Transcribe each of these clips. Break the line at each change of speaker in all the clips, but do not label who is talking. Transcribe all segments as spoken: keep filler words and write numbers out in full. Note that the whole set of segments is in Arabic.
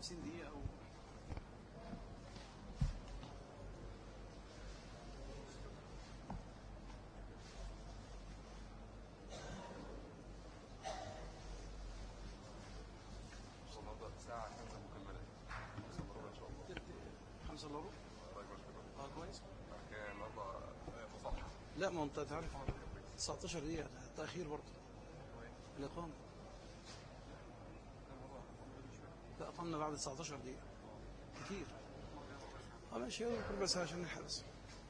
خمسين دقيقة أو
ساعة خمسة مكملة خمسة وربع إن شاء الله.
خمسة إلا ربع. اه كويس.
كان النهارده مصحح.
لا ما أنت تعرف تسعتاشر دقيقة تأخير برضه الإقامة. لا أقمنا بعد تسعتاشر دقيقة كتير. اه ماشي كل بس عشان نحبس.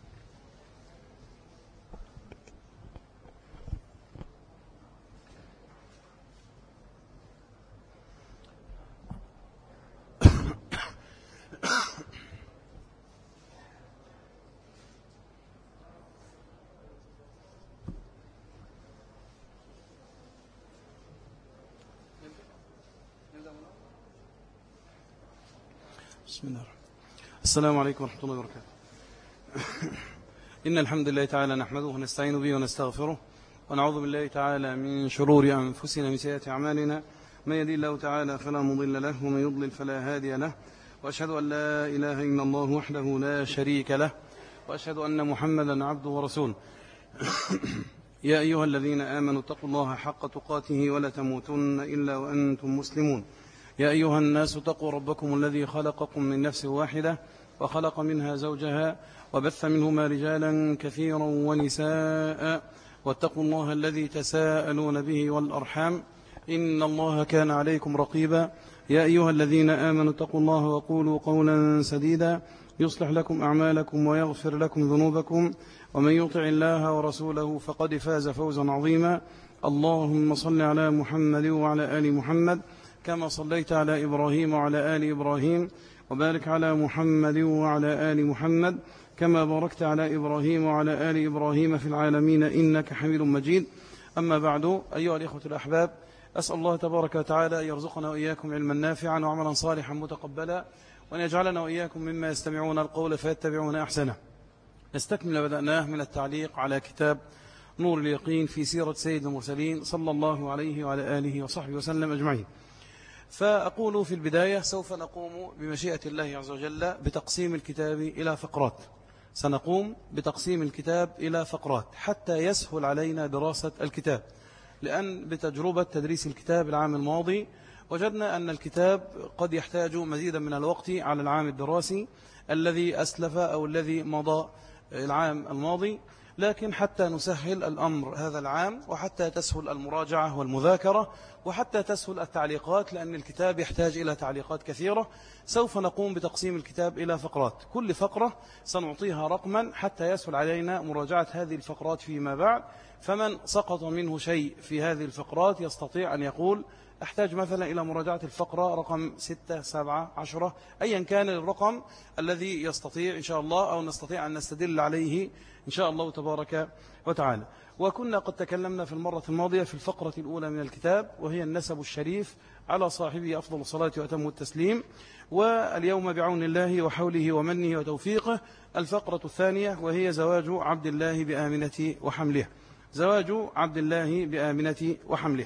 بسم الله الرحمن الرحيم. السلام عليكم ورحمة الله وبركاته. إن الحمد لله تعالى نحمده ونستعين به ونستغفره ونعوذ بالله تعالى من شرور أنفسنا من سيئات أعمالنا، من يهدي الله تعالى فلا مضل له ومن يضلل فلا هادي له، وأشهد أن لا إله إلا الله وحده لا شريك له، وأشهد أن محمدا عبده ورسوله. يا أيها الذين آمنوا اتقوا الله حق تقاته ولا تموتن إلا وأنتم مسلمون. يا أيها الناس اتقوا ربكم الذي خلقكم من نفس واحدة وخلق منها زوجها وبث منهما رجالا كثيرا ونساء، واتقوا الله الذي تساءلون به والأرحام إن الله كان عليكم رقيبا. يا أيها الذين آمنوا اتقوا الله وقولوا قولا سديدا يصلح لكم أعمالكم ويغفر لكم ذنوبكم، ومن يطع الله ورسوله فقد فاز فوزا عظيما. اللهم صل على محمد وعلى آل محمد كما صليت على إبراهيم وعلى آل إبراهيم، وبارك على محمد وعلى آل محمد كما باركت على إبراهيم وعلى آل إبراهيم في العالمين إنك حميد مجيد. أما بعد، أيها الإخوة الأحباب، أسأل الله تبارك وتعالى أن يرزقنا وإياكم علما نافعا وعملا صالحا متقبلا، وأن يجعلنا وإياكم مما يستمعون القول فيتبعون أحسنه. نستكمل بدأناه من التعليق على كتاب نور اليقين في سيرة سيد المرسلين صلى الله عليه وعلى آله وصحبه وسلم أجمعين. فأقول في البداية سوف نقوم بمشيئة الله عز وجل بتقسيم الكتاب إلى فقرات. سنقوم بتقسيم الكتاب إلى فقرات حتى يسهل علينا دراسة الكتاب، لأن بتجربة تدريس الكتاب العام الماضي وجدنا أن الكتاب قد يحتاج مزيدا من الوقت على العام الدراسي الذي أسلف أو الذي مضى العام الماضي، لكن حتى نسهل الأمر هذا العام وحتى تسهل المراجعة والمذاكرة وحتى تسهل التعليقات، لأن الكتاب يحتاج إلى تعليقات كثيرة، سوف نقوم بتقسيم الكتاب إلى فقرات. كل فقرة سنعطيها رقما حتى يسهل علينا مراجعة هذه الفقرات فيما بعد. فمن سقط منه شيء في هذه الفقرات يستطيع أن يقول أحتاج مثلا إلى مراجعة الفقرة رقم ستة سبعة عشرة، أيا كان الرقم الذي يستطيع إن شاء الله أو نستطيع أن نستدل عليه إن شاء الله تبارك وتعالى. وكنا قد تكلمنا في المرة الماضية في الفقرة الأولى من الكتاب، وهي النسب الشريف على صاحبه أفضل الصلاة وأتم التسليم. واليوم بعون الله وحوله ومنه وتوفيقه الفقرة الثانية، وهي زواج عبد الله بآمنة وحمله. زواج عبد الله بآمنة وحمله.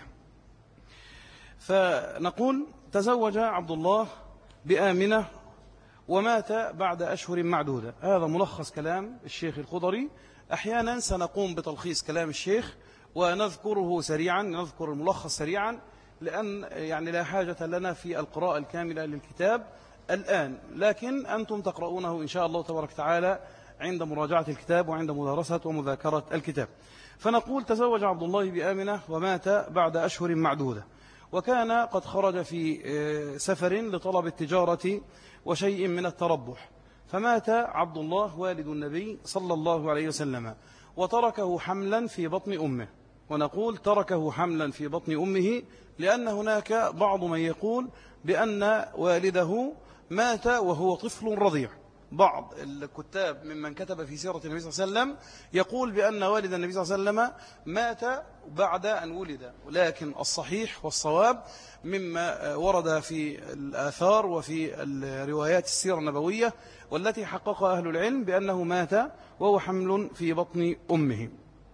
فنقول تزوج عبد الله بآمنة ومات بعد أشهر معدودة. هذا ملخص كلام الشيخ الخضري. أحيانا سنقوم بتلخيص كلام الشيخ ونذكره سريعا، نذكر الملخص سريعا، لأن يعني لا حاجة لنا في القراءة الكاملة للكتاب الآن، لكن أنتم تقرؤونه إن شاء الله تبارك وتعالى عند مراجعة الكتاب وعند مدارسة ومذاكرة الكتاب. فنقول تزوج عبد الله بآمنة ومات بعد أشهر معدودة، وكان قد خرج في سفر لطلب التجارة وشيء من التربح، فمات عبد الله والد النبي صلى الله عليه وسلم وتركه حملا في بطن أمه. ونقول تركه حملا في بطن أمه لأن هناك بعض من يقول بأن والده مات وهو طفل رضيع. بعض الكتاب ممن كتب في سيرة النبي صلى الله عليه وسلم يقول بأن والد النبي صلى الله عليه وسلم مات بعد أن ولد، ولكن الصحيح والصواب مما ورد في الآثار وفي الروايات السيرة النبوية والتي حققها أهل العلم بأنه مات وهو حمل في بطن أمه.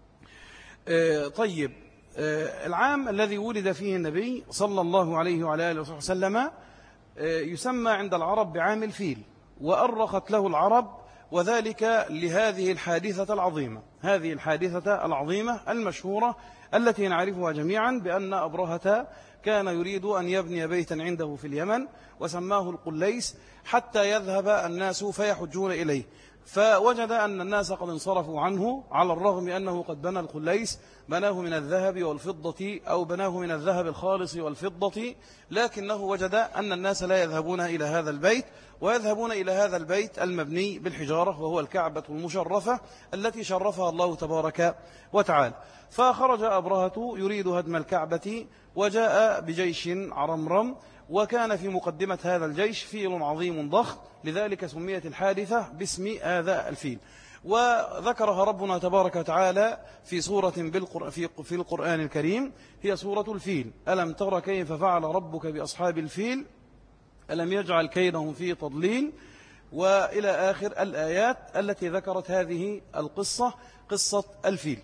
طيب، العام الذي ولد فيه النبي صلى الله عليه وعلى آله وسلم يسمى عند العرب بعام الفيل، وأرخت له العرب، وذلك لهذه الحادثة العظيمة، هذه الحادثة العظيمة المشهورة التي نعرفها جميعا بأن أبرهة كان يريد أن يبني بيتا عنده في اليمن وسماه القليس حتى يذهب الناس فيحجون إليه، فوجد أن الناس قد انصرفوا عنه على الرغم أنه قد بنى القليس، بناه من الذهب والفضة أو بناه من الذهب الخالص والفضة، لكنه وجد أن الناس لا يذهبون إلى هذا البيت ويذهبون إلى هذا البيت المبني بالحجارة، وهو الكعبة المشرفة التي شرفها الله تبارك وتعالى. فخرج أبرهة يريد هدم الكعبة وجاء بجيش عرمرم، وكان في مقدمة هذا الجيش فيل عظيم ضخم، لذلك سميت الحادثة باسم هذا الفيل. وذكرها ربنا تبارك وتعالى في سورة في القرآن الكريم، هي سورة الفيل. ألم تر كيف فعل ربك بأصحاب الفيل ألم يجعل كيدهم في تضليل، وإلى آخر الآيات التي ذكرت هذه القصة، قصة الفيل.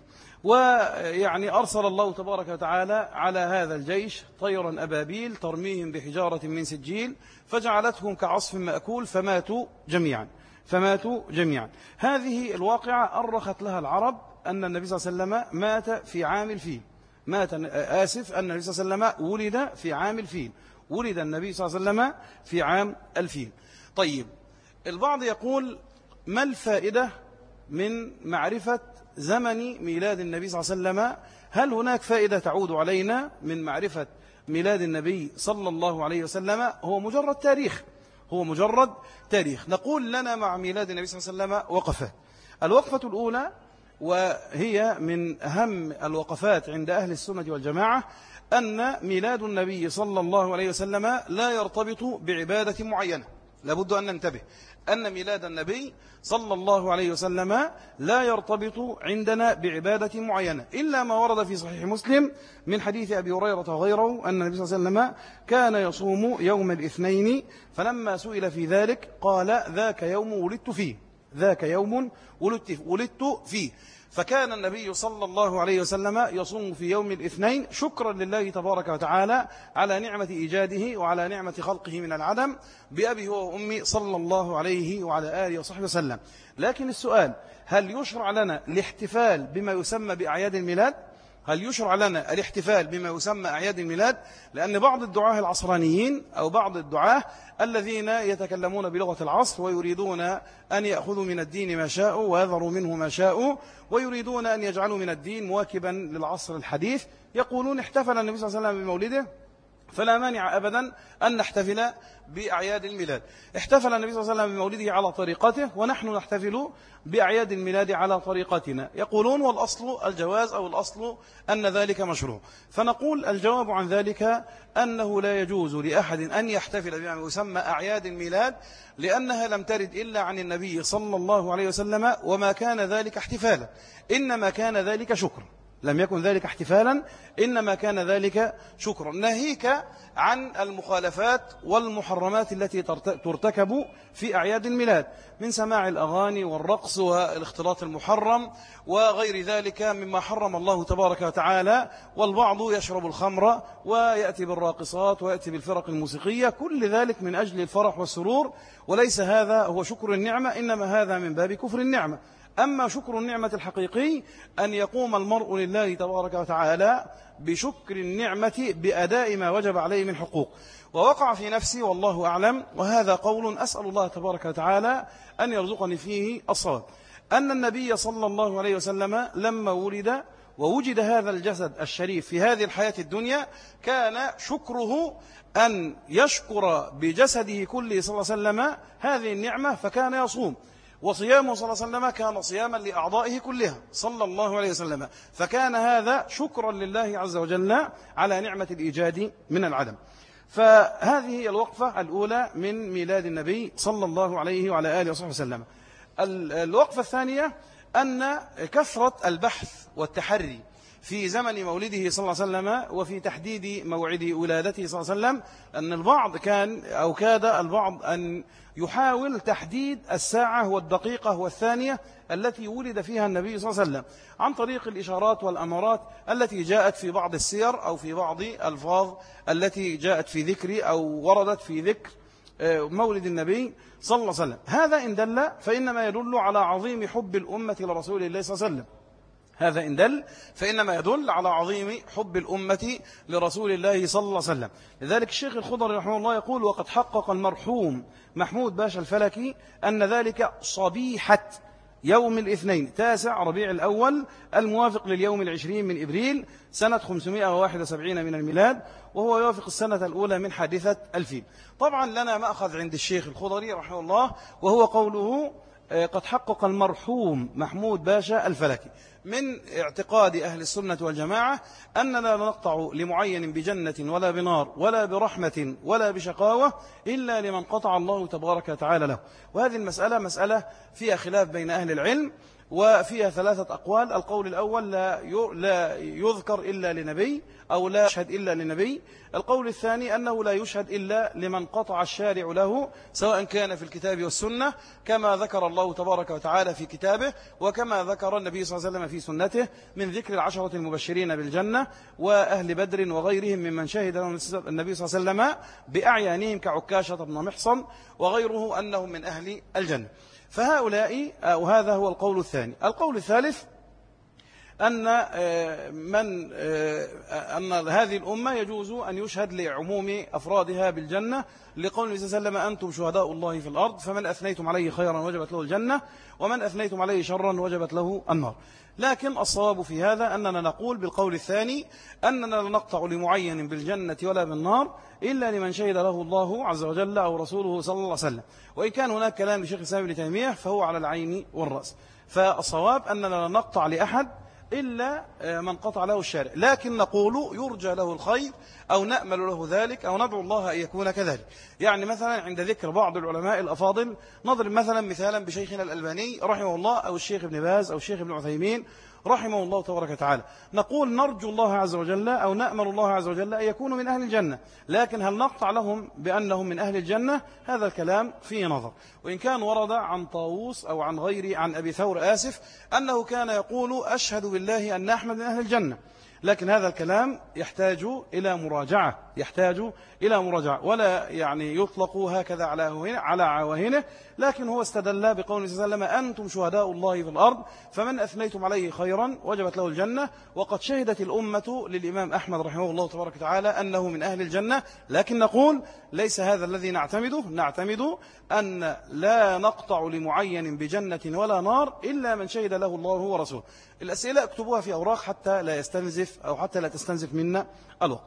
ويعني أرسل الله تبارك وتعالى على هذا الجيش طيرا أبابيل ترميهم بحجارة من سجيل فجعلتهم كعصف مأكول فماتوا جميعا فماتوا جميعا هذه الواقعة أرخت لها العرب أن النبي صلى الله عليه وسلم مات في عام الفيل مات آسف أن النبي صلى الله عليه وسلم ولد في عام الفيل ولد النبي صلى الله عليه وسلم في عام الفيل. طيب، البعض يقول ما الفائدة من معرفة زمن ميلاد النبي صلى الله عليه وسلم؟ هل هناك فائدة تعود علينا من معرفة ميلاد النبي صلى الله عليه وسلم؟ هو مجرد تاريخ هو مجرد تاريخ نقول لنا مع ميلاد النبي صلى الله عليه وسلم وقفات. الوقفة الأولى، وهي من أهم الوقفات عند أهل السنة والجماعة، أن ميلاد النبي صلى الله عليه وسلم لا يرتبط بعبادة معينة. لابد أن ننتبه أن ميلاد النبي صلى الله عليه وسلم لا يرتبط عندنا بعبادة معينة، إلا ما ورد في صحيح مسلم من حديث أبي هريرة وغيره أن النبي صلى الله عليه وسلم كان يصوم يوم الاثنين، فلما سئل في ذلك قال ذاك يوم ولدت فيه ذاك يوم ولدت فيه فكان النبي صلى الله عليه وسلم يصوم في يوم الاثنين شكرا لله تبارك وتعالى على نعمة إيجاده وعلى نعمة خلقه من العدم بأبي هو وأمي صلى الله عليه وعلى آله وصحبه وسلم. لكن السؤال، هل يشرع لنا الاحتفال بما يسمى بأعياد الميلاد؟ هل يشرع لنا الاحتفال بما يسمى أعياد الميلاد؟ لأن بعض الدعاة العصرانيين أو بعض الدعاة الذين يتكلمون بلغة العصر ويريدون أن يأخذوا من الدين ما شاءوا ويذروا منه ما شاءوا ويريدون أن يجعلوا من الدين مواكبا للعصر الحديث، يقولون احتفل النبي صلى الله عليه وسلم بمولده فلا مانع أبدا أن نحتفل بأعياد الميلاد. احتفل النبي صلى الله عليه وسلم بمولده على طريقته ونحن نحتفل بأعياد الميلاد على طريقتنا. يقولون والأصل الجواز أو الأصل أن ذلك مشروع. فنقول الجواب عن ذلك أنه لا يجوز لأحد أن يحتفل بما يسمى أعياد الميلاد، لأنها لم ترد إلا عن النبي صلى الله عليه وسلم، وما كان ذلك احتفالا إنما كان ذلك شكر لم يكن ذلك احتفالا إنما كان ذلك شكرا. ناهيك عن المخالفات والمحرمات التي ترتكب في أعياد الميلاد من سماع الأغاني والرقص والاختلاط المحرم وغير ذلك مما حرم الله تبارك وتعالى، والبعض يشرب الخمر ويأتي بالراقصات ويأتي بالفرق الموسيقية، كل ذلك من أجل الفرح والسرور، وليس هذا هو شكر النعمة، إنما هذا من باب كفر النعمة. أما شكر النعمة الحقيقي أن يقوم المرء لله تبارك وتعالى بشكر النعمة بأداء ما وجب عليه من حقوق. ووقع في نفسي والله أعلم، وهذا قول أسأل الله تبارك وتعالى أن يرزقني فيه الصواب، أن النبي صلى الله عليه وسلم لما ولد ووجد هذا الجسد الشريف في هذه الحياة الدنيا كان شكره أن يشكر بجسده كله صلى الله عليه وسلم هذه النعمة، فكان يصوم، وصيامه صلى الله عليه وسلم كان صياما لأعضائه كلها صلى الله عليه وسلم، فكان هذا شكرا لله عز وجل على نعمة الإيجاد من العدم. فهذه هي الوقفة الأولى من ميلاد النبي صلى الله عليه وعلى آله وصحبه وسلم. الوقفة الثانية أن كثرة البحث والتحري في زمن مولده صلى الله عليه وسلم وفي تحديد موعد ولادته صلى الله عليه وسلم، أن البعض كان أو كاد البعض أن يحاول تحديد الساعة والدقيقة والثانية التي ولد فيها النبي صلى الله عليه وسلم عن طريق الإشارات والأمارات التي جاءت في بعض السير أو في بعض الألفاظ التي جاءت في ذكر أو وردت في ذكر مولد النبي صلى الله عليه وسلم. هذا إن دل فإنما يدل على عظيم حب الأمة لرسول الله صلى الله عليه وسلم. هذا إن دل فإنما يدل على عظيم حب الأمة لرسول الله صلى الله عليه وسلم. لذلك الشيخ الخضري رحمه الله يقول: وقد حقق المرحوم محمود باشا الفلكي أن ذلك صبيحة يوم الاثنين تاسع ربيع الأول الموافق لليوم العشرين من إبريل سنة خمسمائة وواحد وسبعين من الميلاد، وهو يوافق السنة الأولى من حادثة الفيل. طبعا لنا مأخذ عند الشيخ الخضري رحمه الله، وهو قوله قد حقق المرحوم محمود باشا الفلكي. من اعتقاد أهل السنة والجماعة أننا لا نقطع لمعين بجنة ولا بنار ولا برحمة ولا بشقاوة إلا لمن قطع الله تبارك وتعالى له. وهذه المسألة مسألة فيها خلاف بين أهل العلم، وفيها ثلاثة أقوال. القول الأول لا يذكر إلا لنبي أو لا يشهد إلا لنبي. القول الثاني أنه لا يشهد إلا لمن قطع الشارع له، سواء كان في الكتاب والسنة كما ذكر الله تبارك وتعالى في كتابه، وكما ذكر النبي صلى الله عليه وسلم في سنته من ذكر العشرة المبشرين بالجنة وأهل بدر وغيرهم ممن شهد النبي صلى الله عليه وسلم بأعيانهم كعكاشة بن محصن وغيره أنهم من أهل الجنة. فهؤلاء وهذا هو القول الثاني. القول الثالث أن من أن هذه الأمة يجوز أن يشهد لعموم أفرادها بالجنة، لقول النبي صلى الله عليه وسلم: أنتم شهداء الله في الأرض، فمن أثنيتم عليه خيرا وجبت له الجنة، ومن أثنيتم عليه شرا وجبت له النار. لكن الصواب في هذا أننا نقول بالقول الثاني أننا لا نقطع لمعين بالجنة ولا بالنار إلا لمن شهد له الله عز وجل أو رسوله صلى الله عليه وسلم. وإن كان هناك كلام لشيخ الإسلام ابن تيمية فهو على العين والرأس. فالصواب أننا لا نقطع لأحد إلا من قطع له الشارع، لكن نقول يرجى له الخير أو نأمل له ذلك أو ندعو الله أن يكون كذلك. يعني مثلا عند ذكر بعض العلماء الأفاضل نضرب مثلا مثالا بشيخنا الألباني رحمه الله، أو الشيخ ابن باز، أو الشيخ ابن عثيمين رحمه الله تبارك وتعالى. نقول نرجو الله عز وجل أو نأمل الله عز وجل أن يكونوا من أهل الجنة، لكن هل نقطع لهم بأنهم من أهل الجنة؟ هذا الكلام فيه نظر. وإن كان ورد عن طاووس أو عن غير عن أبي ثور آسف أنه كان يقول: أشهد بالله أن أحمد من أهل الجنة، لكن هذا الكلام يحتاج إلى مراجعة يحتاج إلى مراجعة ولا يعني يطلق هكذا على على عواهنه، لكن هو استدل بقول صلى الله عليه وسلم: أنتم شهداء الله في الأرض، فمن أثنيتم عليه خيرا وجبت له الجنة. وقد شهدت الأمة للإمام أحمد رحمه الله تبارك وتعالى أنه من أهل الجنة، لكن نقول ليس هذا الذي نعتمده. نعتمد أن لا نقطع لمعين بجنة ولا نار إلا من شهد له الله ورسوله. الأسئلة اكتبوها في أوراق حتى لا يستنزف أو حتى لا تستنزف منا الوقت.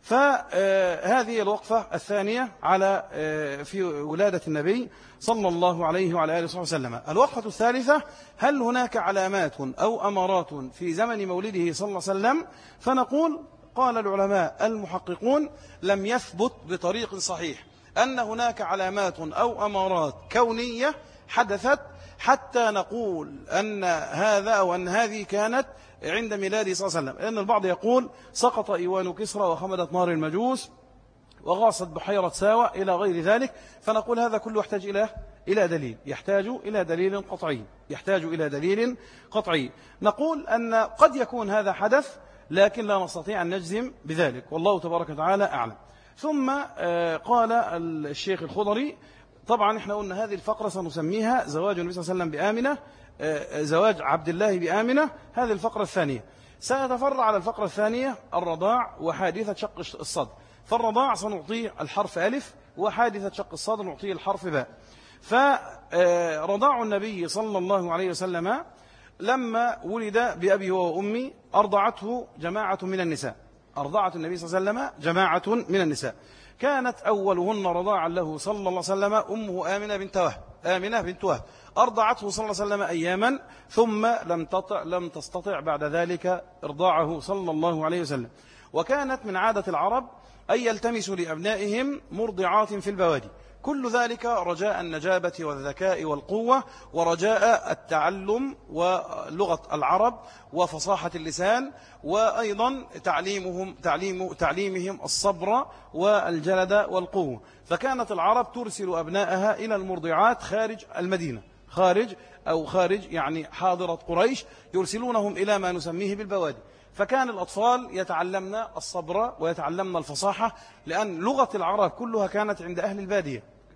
فهذه الوقفة الثانية على في ولادة النبي صلى الله عليه وعلى آله وصحبه وسلم. الوقفة الثالثة: هل هناك علامات أو أمارات في زمن مولده صلى الله عليه وسلم؟ فنقول قال العلماء المحققون: لم يثبت بطريق صحيح أن هناك علامات أو أمارات كونية حدثت حتى نقول أن هذا أو أن هذه كانت عند ميلاده صلى الله عليه وسلم. لأن البعض يقول: سقط إيوان كسرى وخمدت نار المجوس وغاصت بحيرة ساوى إلى غير ذلك. فنقول هذا كله يحتاج إلى إلى دليل يحتاج إلى دليل قطعي يحتاج إلى دليل قطعي. نقول أن قد يكون هذا حدث، لكن لا نستطيع أن نجزم بذلك، والله تبارك وتعالى أعلم. ثم قال الشيخ الخضري: طبعا احنا قلنا هذه الفقرة سنسميها زواج النبي صلى الله عليه وسلم بآمنة، زواج عبد الله بآمنة. هذه الفقرة الثانية. سيتفرع على الفقرة الثانية الرضاع وحادثة شق الصدر. فالرضاع سنعطيه الحرف ألف، وحادثة شق الصدر نعطيه الحرف باء. فرضاع النبي صلى الله عليه وسلم لما ولد بأبي وأمي أرضعته جماعة من النساء. أرضعت النبي صلى الله عليه وسلم جماعة من النساء. كانت أولهن رضاعا له صلى الله عليه وسلم أمه آمنة بنت وهب آمنة بنت وهب أرضعته صلى الله عليه وسلم أياما، ثم لم تطع لم تستطع بعد ذلك إرضاعه صلى الله عليه وسلم. وكانت من عادة العرب أن يلتمسوا لأبنائهم مرضعات في البوادي، كل ذلك رجاء النجابة والذكاء والقوة، ورجاء التعلم ولغة العرب وفصاحة اللسان، وأيضا تعليمهم تعليم تعليمهم الصبر والجلد والقوة. فكانت العرب ترسل أبنائها إلى المرضعات خارج المدينة، خارج أو خارج يعني حاضرة قريش، يرسلونهم إلى ما نسميه بالبوادي. فكان الأطفال يتعلمن الصبر ويتعلمن الفصاحة، لأن لغة العرب كلها كانت عند أهل البادية،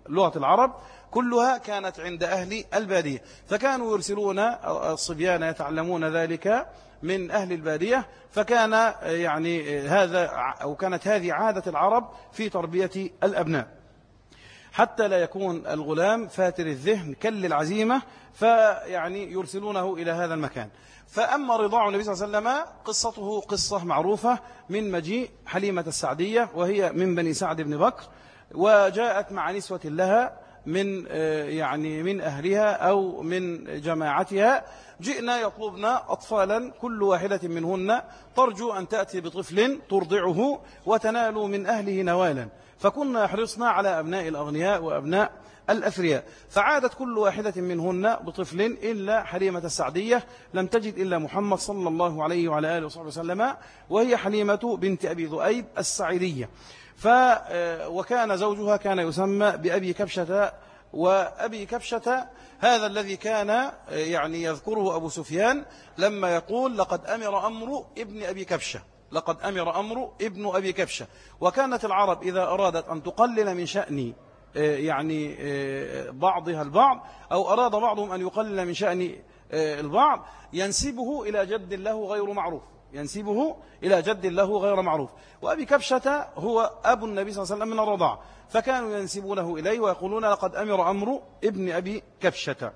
لغة العرب كلها كانت عند أهل البادية، فكانوا يرسلون الصبيان يتعلمون ذلك من أهل البادية، فكان يعني هذا أو كانت هذه عادة العرب في تربية الأبناء، حتى لا يكون الغلام فاتر الذهن كل العزيمة، فيعني يرسلونه إلى هذا المكان. فأما رضاع النبي صلى الله عليه وسلم قصته قصة معروفة من مجيء حليمة السعدية، وهي من بني سعد بن بكر، وجاءت مع نسوة لها من يعني من أهلها أو من جماعتها، جئنا يطلبن أطفالا كل واحدة منهن ترجو أن تأتي بطفل ترضعه وتنال من أهله نوالا، فكنا يحرصنا على أبناء الأغنياء وأبناء الأثرياء، فعادت كل واحدة منهن بطفل إلا حليمة السعدية، لم تجد إلا محمد صلى الله عليه وعلى آله وصحبه وسلم، وهي حليمة بنت أبي ذؤيب السعيدية. ف وكان زوجها كان يسمى بأبي كبشة، وأبي كبشة هذا الذي كان يعني يذكره أبو سفيان لما يقول لقد أمر أمر ابن أبي كبشة، لقد أمر أمر ابن أبي كبشة. وكانت العرب إذا أرادت أن تقلل من شأن يعني بعضها البعض، أو أراد بعضهم أن يقلل من شأن البعض، ينسبه إلى جد له غير معروف، ينسبه إلى جد له غير معروف. وأبي كبشة هو أبو النبي صلى الله عليه وسلم من الرضاعة، فكانوا ينسبونه إليه ويقولون لقد أمر أمر ابن أبي كبشة،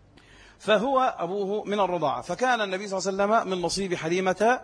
فهو أبوه من الرضاعة. فكان النبي صلى الله عليه وسلم من نصيب حليمة،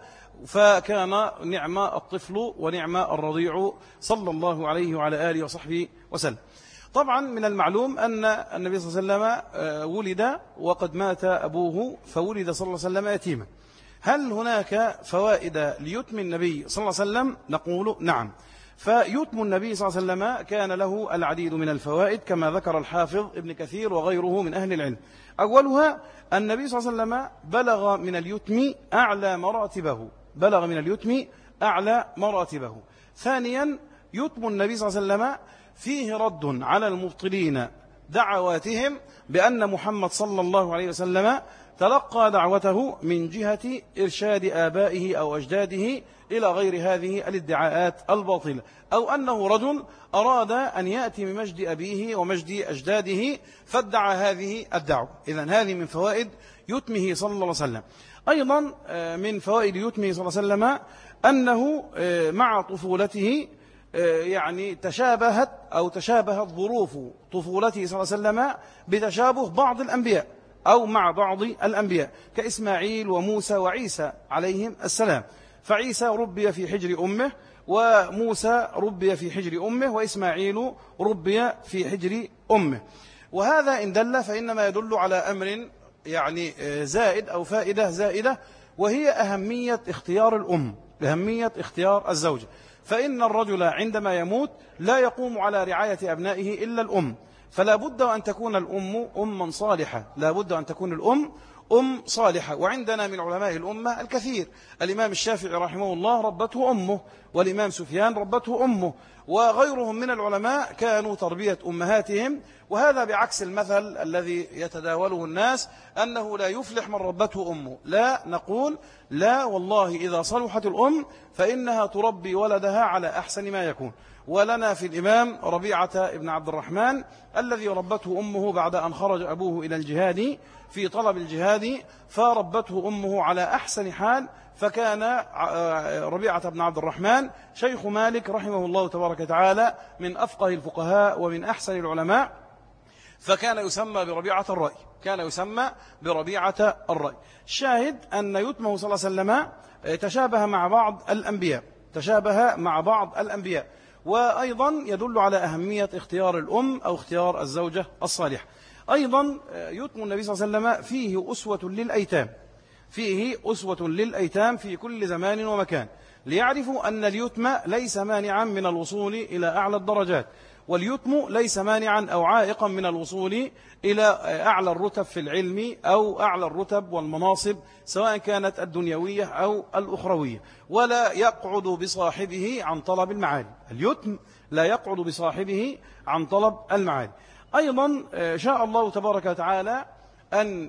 فكان نعم الطفل ونعم الرضيع صلى الله عليه وعلى آله وصحبه وسلم. طبعا من المعلوم أن النبي صلى الله عليه وسلم ولد وقد مات أبوه، فولد صلى الله عليه وسلم يتيما. هل هناك فوائد ليتم النبي صلى الله عليه وسلم؟ نقول نعم. فيتم النبي صلى الله عليه وسلم كان له العديد من الفوائد كما ذكر الحافظ ابن كثير وغيره من أهل العلم. أولها النبي صلى الله عليه وسلم بلغ من اليتم أعلى مراتبه، بلغ من اليتم أعلى مراتبه. ثانيا يتم النبي صلى الله عليه وسلم فيه رد على المبطلين دعواتهم بأن محمد صلى الله عليه وسلم تلقى دعوته من جهة إرشاد آبائه أو أجداده إلى غير هذه الادعاءات الباطلة، أو أنه رجل أراد أن يأتي بمجد أبيه ومجد أجداده فادعى هذه الدعوة. إذن هذه من فوائد يتمه صلى الله عليه وسلم. أيضا من فوائد يتمه صلى الله عليه وسلم أنه مع طفولته يعني تشابهت أو تشابهت ظروف طفولته صلى الله عليه وسلم بتشابه بعض الأنبياء أو مع بعض الأنبياء كإسماعيل وموسى وعيسى عليهم السلام. فعيسى ربي في حجر أمه، وموسى ربي في حجر أمه، وإسماعيل ربي في حجر أمه. وهذا إن دل فإنما يدل على أمر يعني زائد أو فائدة زائدة، وهي أهمية اختيار الأم، أهمية اختيار الزوجة. فإن الرجل عندما يموت لا يقوم على رعاية أبنائه إلا الأم، فلا بد أن تكون الأم أما صالحة، لا بد أن تكون الأم أم صالحة. وعندنا من علماء الأمة الكثير، الإمام الشافعي رحمه الله ربته أمه، والإمام سفيان ربته أمه، وغيرهم من العلماء كانوا تربية أمهاتهم. وهذا بعكس المثل الذي يتداوله الناس أنه لا يفلح من ربته أمه. لا، نقول لا والله، إذا صلحت الأم فإنها تربي ولدها على أحسن ما يكون. ولنا في الإمام ربيعة ابن عبد الرحمن الذي ربته أمه بعد أن خرج أبوه إلى الجهاد في طلب الجهاد، فربته أمه على أحسن حال. فكان ربيعة بن عبد الرحمن شيخ مالك رحمه الله تبارك وتعالى من أفقه الفقهاء ومن أحسن العلماء، فكان يسمى بربيعة الرأي، كان يسمى بربيعة الرأي. شاهد أن يتمه صلى الله عليه وسلم تشابه مع بعض الأنبياء، تشابه مع بعض الأنبياء. وأيضا يدل على أهمية اختيار الأم أو اختيار الزوجة الصالحة. أيضا يتم النبي صلى الله عليه وسلم فيه أسوة للأيتام، فيه أسوة للأيتام في كل زمان ومكان، ليعرفوا أن اليتم ليس مانعا من الوصول إلى أعلى الدرجات، واليتم ليس مانعا أو عائقا من الوصول إلى أعلى الرتب في العلم أو أعلى الرتب والمناصب سواء كانت الدنيوية أو الأخروية، ولا يقعد بصاحبه عن طلب المعالي. اليتم لا يقعد بصاحبه عن طلب المعالي. أيضا شاء الله تبارك وتعالى أن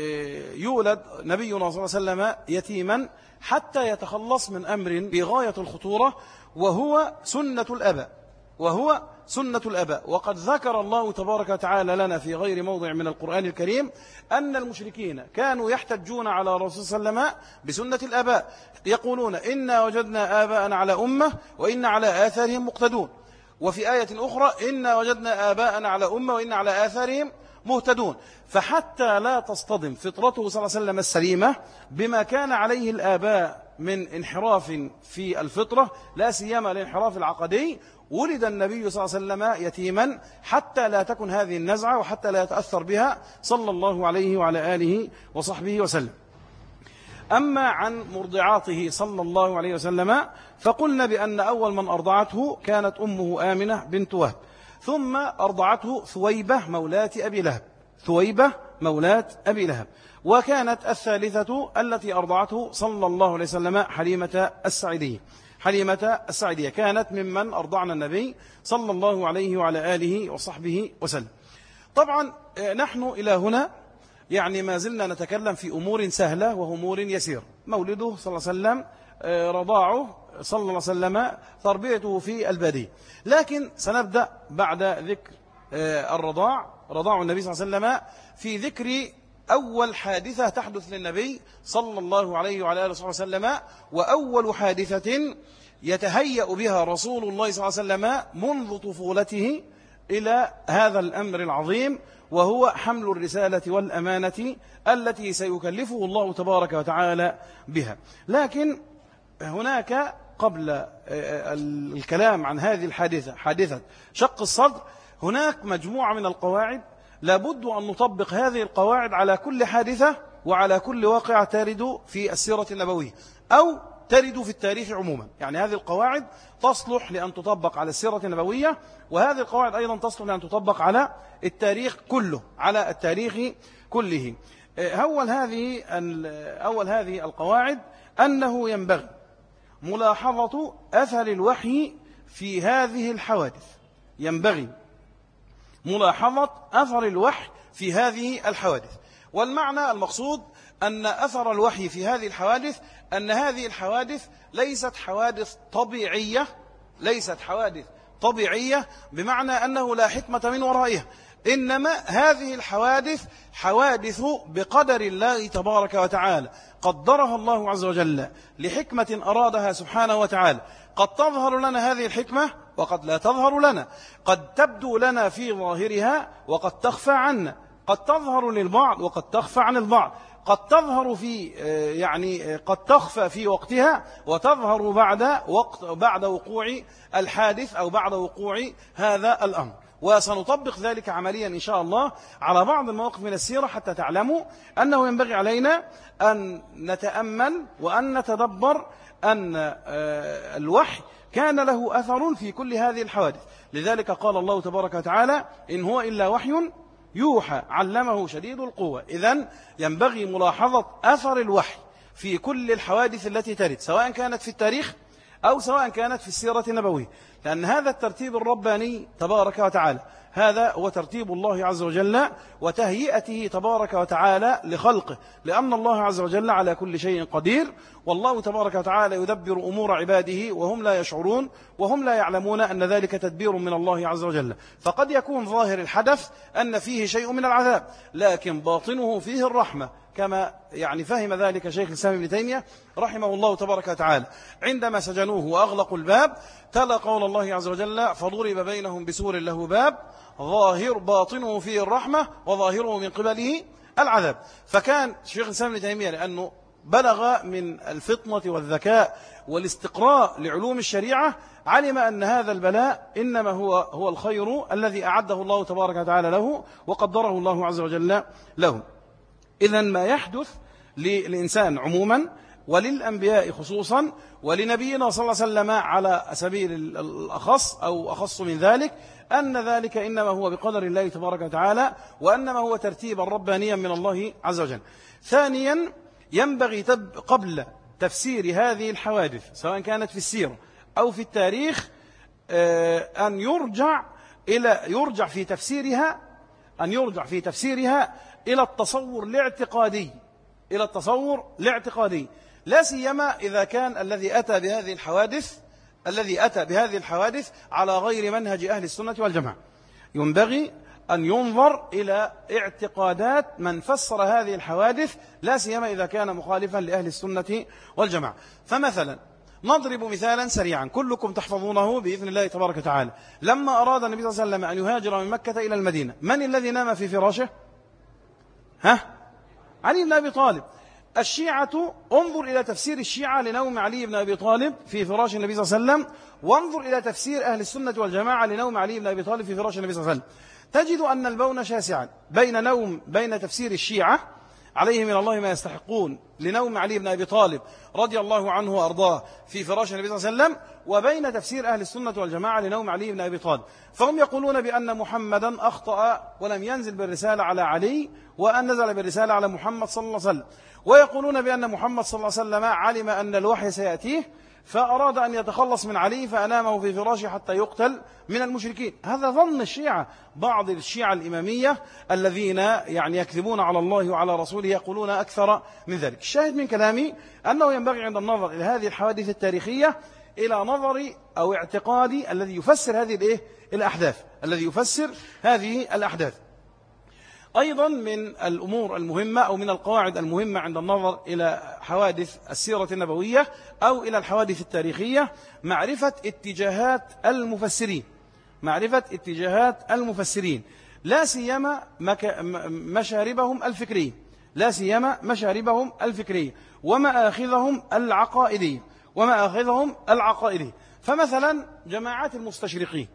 يولد نبينا صلى الله عليه وسلم يتيما حتى يتخلص من أمر بغاية الخطورة، وهو سنة الآباء، وهو سنة الآباء. وقد ذكر الله تبارك وتعالى لنا في غير موضع من القرآن الكريم أن المشركين كانوا يحتجون على الرسول صلى الله عليه وسلم بسنة الآباء، يقولون إنا وجدنا آباءنا على أمة وإن على آثارهم مقتدون. وفي آية أخرى إنا وجدنا آباءنا على أمة وإن على آثارهم مهتدون. فحتى لا تصطدم فطرته صلى الله عليه وسلم السليمة بما كان عليه الآباء من انحراف في الفطرة، لا سيما الانحراف العقدي، ولد النبي صلى الله عليه وسلم يتيما حتى لا تكن هذه النزعة وحتى لا يتأثر بها صلى الله عليه وعلى آله وصحبه وسلم. أما عن مرضعاته صلى الله عليه وسلم فقلنا بأن أول من أرضعته كانت أمه آمنة بنت وهب، ثم أرضعته ثويبة مولاة أبي لهب، ثويبة مولاة أبي لهب. وكانت الثالثة التي أرضعته صلى الله عليه وسلم حليمة السعدية، حليمة السعدية كانت ممن أرضعنا النبي صلى الله عليه وعلى آله وصحبه وسلم. طبعا نحن إلى هنا يعني ما زلنا نتكلم في أمور سهلة وأمور يسيرة. مولده صلى الله عليه وسلم، رضاعه صلى الله عليه وسلم، تربيته في البادية. لكن سنبدأ بعد ذكر الرضاع، رضاع النبي صلى الله عليه وسلم، في ذكر أول حادثة تحدث للنبي صلى الله عليه وعلى آله وسلم، وأول حادثة يتهيأ بها رسول الله صلى الله عليه وسلم منذ طفولته إلى هذا الأمر العظيم، وهو حمل الرسالة والأمانة التي سيكلفه الله تبارك وتعالى بها. لكن هناك قبل الكلام عن هذه الحادثة، حادثة شق الصدر، هناك مجموعة من القواعد لابد أن نطبق هذه القواعد على كل حادثة وعلى كل واقعة ترد في السيرة النبوية أو ترد في التاريخ عموما. يعني هذه القواعد تصلح لأن تطبق على السيرة النبوية، وهذه القواعد أيضا تصلح لأن تطبق على التاريخ كله، على التاريخ كله. أول هذه أول هذه القواعد أنه ينبغي ملاحظة أثر الوحي في هذه الحوادث، ينبغي ملاحظة أثر الوحي في هذه الحوادث. والمعنى المقصود أن أثر الوحي في هذه الحوادث أن هذه الحوادث ليست حوادث طبيعية، ليست حوادث طبيعية بمعنى أنه لا حكمة من ورائها، إنما هذه الحوادث حوادث بقدر الله تبارك وتعالى، قدرها الله عز وجل لحكمة أرادها سبحانه وتعالى. قد تظهر لنا هذه الحكمة وقد لا تظهر لنا، قد تبدو لنا في ظاهرها وقد تخفى عنا، قد تظهر للبعض وقد تخفى عن البعض، قد تظهر في يعني قد تخفى في وقتها وتظهر بعد وقت بعد وقوع الحادث أو بعد وقوع هذا الأمر. وسنطبق ذلك عمليا إن شاء الله على بعض المواقف من السيرة حتى تعلموا أنه ينبغي علينا أن نتأمل وأن نتدبر أن الوحي كان له أثر في كل هذه الحوادث. لذلك قال الله تبارك وتعالى إن هو إلا وحي يوحى علمه شديد القوة. إذن ينبغي ملاحظة أثر الوحي في كل الحوادث التي ترد، سواء كانت في التاريخ أو سواء كانت في السيرة النبوية، لأن هذا الترتيب الرباني تبارك وتعالى هذا هو ترتيب الله عز وجل وتهيئته تبارك وتعالى لخلقه، لأن الله عز وجل على كل شيء قدير، والله تبارك وتعالى يدبر أمور عباده وهم لا يشعرون وهم لا يعلمون أن ذلك تدبير من الله عز وجل. فقد يكون ظاهر الحدث أن فيه شيء من العذاب، لكن باطنه فيه الرحمة، كما يعني فهم ذلك شيخ الإسلام ابن تيمية رحمه الله تبارك وتعالى عندما سجنوه وأغلقوا الباب، تلا قول الله عز وجل فضرب بينهم بسور له باب ظاهر باطنه فيه الرحمة وظاهره من قبله العذاب. فكان شيخ الإسلام ابن تيمية لأنه بلغ من الفطنة والذكاء والاستقراء لعلوم الشريعة علم أن هذا البلاء إنما هو هو الخير الذي أعده الله تبارك وتعالى له وقدره الله عز وجل له. إذن ما يحدث للإنسان عموما وللأنبياء خصوصا ولنبينا صلى الله عليه وسلم على سبيل الأخص أو أخص من ذلك أن ذلك إنما هو بقدر الله تبارك وتعالى، وأنما هو ترتيبا ربانيا من الله عز وجل. ثانيا ينبغي قبل تفسير هذه الحوادث سواء كانت في السيرة أو في التاريخ أن يرجع إلى يرجع في تفسيرها أن يرجع في تفسيرها إلى التصور الاعتقادي إلى التصور الاعتقادي لا سيما إذا كان الذي أتى بهذه الحوادث الذي أتى بهذه الحوادث على غير منهج أهل السنة والجماعة. ينبغي أن ينظر إلى اعتقادات من فسر هذه الحوادث، لا سيما إذا كان مخالفا لأهل السنة والجماعة. فمثلا نضرب مثالا سريعا كلكم تحفظونه بإذن الله تبارك وتعالى. لما أراد النبي صلى الله عليه وسلم أن يهاجر من مكة إلى المدينة، من الذي نام في فراشه؟ ها؟ علي بن أبي طالب. الشيعة، انظر إلى تفسير الشيعة لنوم علي بن أبي طالب في فراش النبي صلى الله عليه وسلم، وانظر إلى تفسير أهل السنة والجماعة لنوم علي بن أبي طالب في فراش النبي صلى الله عليه وسلم. تجد أن البون شاسعا بين نوم بين تفسير الشيعة عليه من الله ما يستحقون لنوم علي بن أبي طالب رضي الله عنه وأرضاه في فراش النبي صلى الله عليه وسلم، وبين تفسير أهل السنة والجماعة لنوم علي بن أبي طالب. فهم يقولون بأن محمدا أخطأ ولم ينزل بالرسالة على علي، وأن نزل بالرسالة على محمد صلى الله عليه وسلم، ويقولون بأن محمد صلى الله عليه وسلم علم أن الوحي سيأتيه فأراد أن يتخلص من علي فأنامه في فراشه حتى يقتل من المشركين. هذا ظن الشيعة، بعض الشيعة الإمامية الذين يعني يكذبون على الله وعلى رسوله، يقولون أكثر من ذلك. الشاهد من كلامي أنه ينبغي عند النظر إلى هذه الحوادث التاريخية إلى نظر أو اعتقادي الذي يفسر هذه الإيه؟ الأحداث الذي يفسر هذه الأحداث. أيضا من الأمور المهمة أو من القواعد المهمة عند النظر إلى حوادث السيرة النبوية أو إلى الحوادث التاريخية معرفة اتجاهات المفسرين معرفة اتجاهات المفسرين لا سيما مشاربهم الفكرية لا سيما مشاربهم الفكرية ومآخذهم العقائدية ومآخذهم العقائدية. فمثلا جماعات المستشرقين،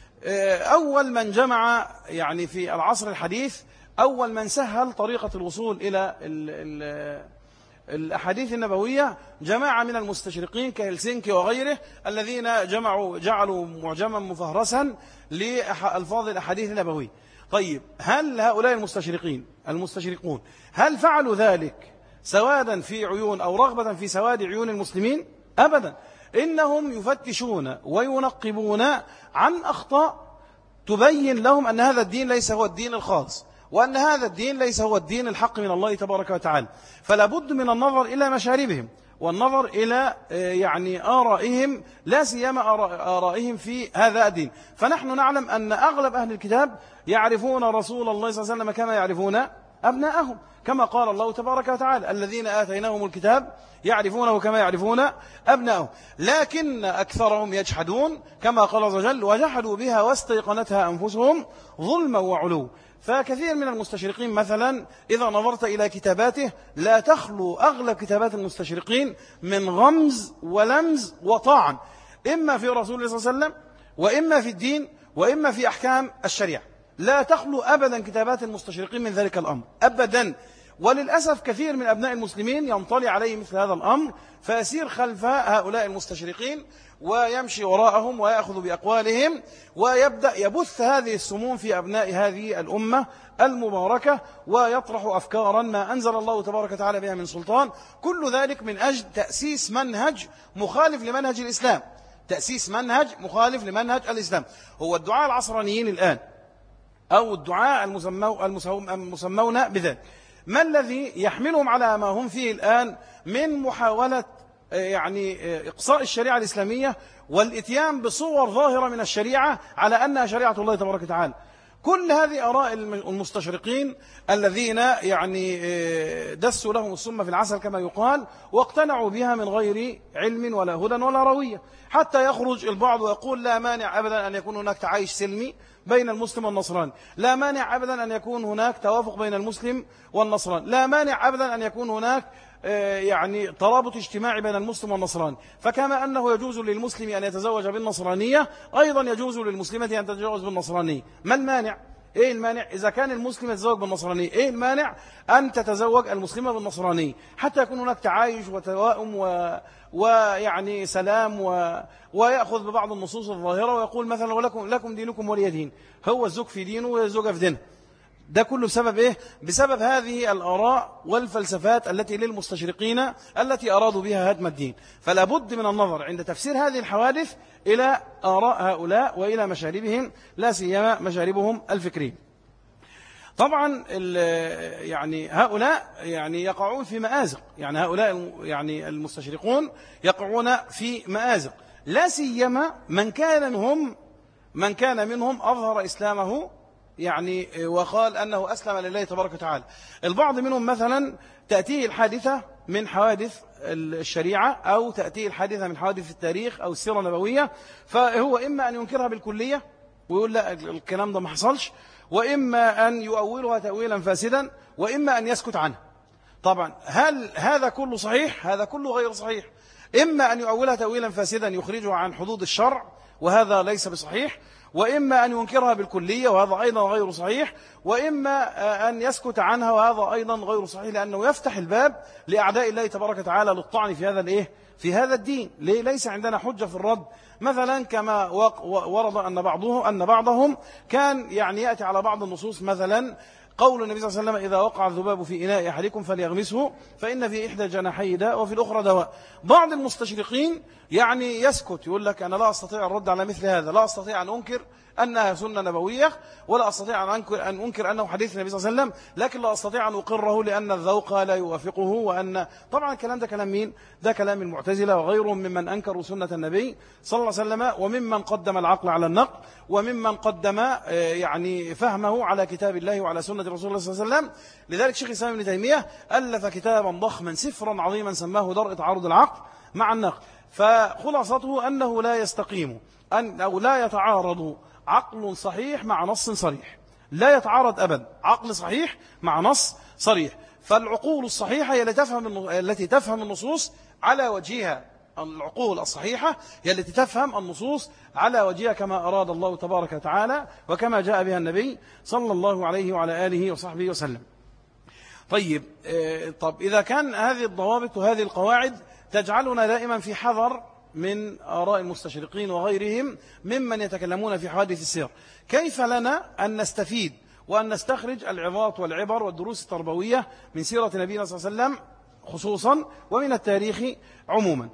أول من جمع يعني في العصر الحديث، أول من سهل طريقة الوصول إلى ال ال الأحاديث النبوية جماعة من المستشرقين كهلسنكي وغيره، الذين جمعوا جعلوا معجما مفهرسا لألفاظ الأحاديث النبوية. طيب، هل هؤلاء المستشرقين المستشرقون هل فعلوا ذلك سوادا في عيون أو رغبة في سواد عيون المسلمين؟ أبدا، إنهم يفتشون وينقبون عن أخطاء تبين لهم أن هذا الدين ليس هو الدين الخالص، وأن هذا الدين ليس هو الدين الحق من الله تبارك وتعالى. فلا بد من النظر إلى مشاربهم والنظر إلى يعني آرائهم، لا سيما آرائهم في هذا الدين. فنحن نعلم أن أغلب أهل الكتاب يعرفون رسول الله صلى الله عليه وسلم كما يعرفون أبناءهم، كما قال الله تبارك وتعالى: الذين آتيناهم الكتاب يعرفونه كما يعرفون أبناءهم، لكن أكثرهم يجحدون كما قال عز وجل: وجحدوا بها واستيقنتها أنفسهم ظلما وعلوا. فكثير من المستشرقين مثلا إذا نظرت إلى كتاباته لا تخلو أغلب كتابات المستشرقين من غمز ولمز وطعن، إما في رسول الله صلى الله عليه وسلم وإما في الدين وإما في أحكام الشريعة. لا تخلو أبدا كتابات المستشرقين من ذلك الأمر أبدا. وللأسف كثير من أبناء المسلمين ينطلي عليه مثل هذا الأمر، فيسير خلف هؤلاء المستشرقين ويمشي وراءهم ويأخذ بأقوالهم، ويبدأ يبث هذه السموم في أبناء هذه الأمة المباركة، ويطرح أفكارا ما أنزل الله تبارك وتعالى بها من سلطان. كل ذلك من أجل تأسيس منهج مخالف لمنهج الإسلام تأسيس منهج مخالف لمنهج الإسلام. هو الدعاء العصرانيين الآن أو الدعاء المسمون بذلك، ما الذي يحملهم على ما هم فيه الآن من محاولة يعني إقصاء الشريعة الإسلامية والإتيان بصور ظاهرة من الشريعة على أنها شريعة الله تبارك وتعالى؟ كل هذه آراء المستشرقين الذين يعني دسوا لهم السم في العسل كما يقال، واقتنعوا بها من غير علم ولا هدى ولا روية، حتى يخرج البعض ويقول: لا مانع أبدا أن يكون هناك تعايش سلمي بين المسلم والنصراني، لا مانع أبدا أن يكون هناك توافق بين المسلم والنصراني، لا مانع أبدا أن يكون هناك يعني ترابط اجتماعي بين المسلم والنصراني. فكما أنه يجوز للمسلم أن يتزوج بالنصرانية، أيضا يجوز للمسلمة أن تتزوج بالنصرانية. ما المانع؟ إيه المانع؟ إذا كان المسلم يتزوج بالنصرانية، إيه المانع أن تتزوج المسلمة بالنصرانية، حتى يكون هناك تعايش وتوائم و... ويعني سلام و... ويأخذ ببعض النصوص الظاهرة ويقول مثلا: ولكم لكم دينكم ولي دين. هو الزوج في دينه والزوجة في دينه. ده كله بسبب إيه؟ بسبب هذه الآراء والفلسفات التي للمستشرقين التي أرادوا بها هدم الدين. فلا بد من النظر عند تفسير هذه الحوادث إلى آراء هؤلاء وإلى مشاربهم، لا سيما مشاربهم الفكرية. طبعا يعني هؤلاء يعني يقعون في مآزق، يعني هؤلاء يعني المستشرقون يقعون في مآزق. لا سيما من كان منهم من كان منهم أظهر إسلامه يعني وقال أنه أسلم لله تبارك وتعالى. البعض منهم مثلا تأتيه الحادثة من حوادث الشريعة أو تأتيه الحادثة من حوادث التاريخ أو السيرة النبوية، فهو إما أن ينكرها بالكلية ويقول لا الكلام ده ما حصلش، وإما أن يؤولها تأويلا فاسدا، وإما أن يسكت عنها. طبعا هل هذا كله صحيح؟ هذا كله غير صحيح. إما أن يؤولها تأويلا فاسدا يخرجها عن حدود الشرع وهذا ليس بصحيح، وإما أن ينكرها بالكلية وهذا أيضا غير صحيح، وإما أن يسكت عنها وهذا أيضا غير صحيح، لأنه يفتح الباب لأعداء الله تبارك وتعالى للطعن في هذا الإيه؟ في هذا الدين. ليه؟ ليس عندنا حجة في الرد، مثلا كما ورد أن بعضهم أن بعضهم كان يعني يأتي على بعض النصوص، مثلا قول النبي صلى الله عليه وسلم إذا وقع الذباب في إناء أحدكم فليغمسه فإن في إحدى جناحي داء وفي الأخرى دواء. بعض المستشرقين يعني يسكت، يقول لك أنا لا أستطيع الرد على مثل هذا، لا أستطيع أن أنكر أنها سنة نبوية، ولا أستطيع أن أنكر, أن أنكر أنه حديث النبي صلى الله عليه وسلم، لكن لا أستطيع أن أقره لأن الذوق لا يوافقه. وأن طبعا الكلام ده كلام مين؟ ده كلام المعتزلة وغيرهم ممن أنكروا سنة النبي صلى الله عليه وسلم، وممن قدم العقل على النقل، وممن قدم يعني فهمه على كتاب الله وعلى سنة رسول الله صلى الله عليه وسلم. لذلك شيخ الإسلام ابن تيمية ألف كتابا ضخما سفرا عظيما سماه درء تعارض العقل مع النقل. فخلاصته أنه لا يستقيم أن أو لا يتعارض عقل صحيح مع نص صريح، لا يتعارض أبدا عقل صحيح مع نص صريح. فالعقول الصحيحة هي التي تفهم التي تفهم النصوص على وجهها، العقول الصحيحة هي التي تفهم النصوص على وجهها كما أراد الله تبارك وتعالى وكما جاء بها النبي صلى الله عليه وعلى آله وصحبه وسلم. طيب طب إذا كان هذه الضوابط وهذه القواعد تجعلنا دائما في حذر من آراء المستشرقين وغيرهم ممن يتكلمون في حوادث السير، كيف لنا أن نستفيد وأن نستخرج العظات والعبر والدروس التربوية من سيرة نبينا صلى الله عليه وسلم خصوصا ومن التاريخ عموما؟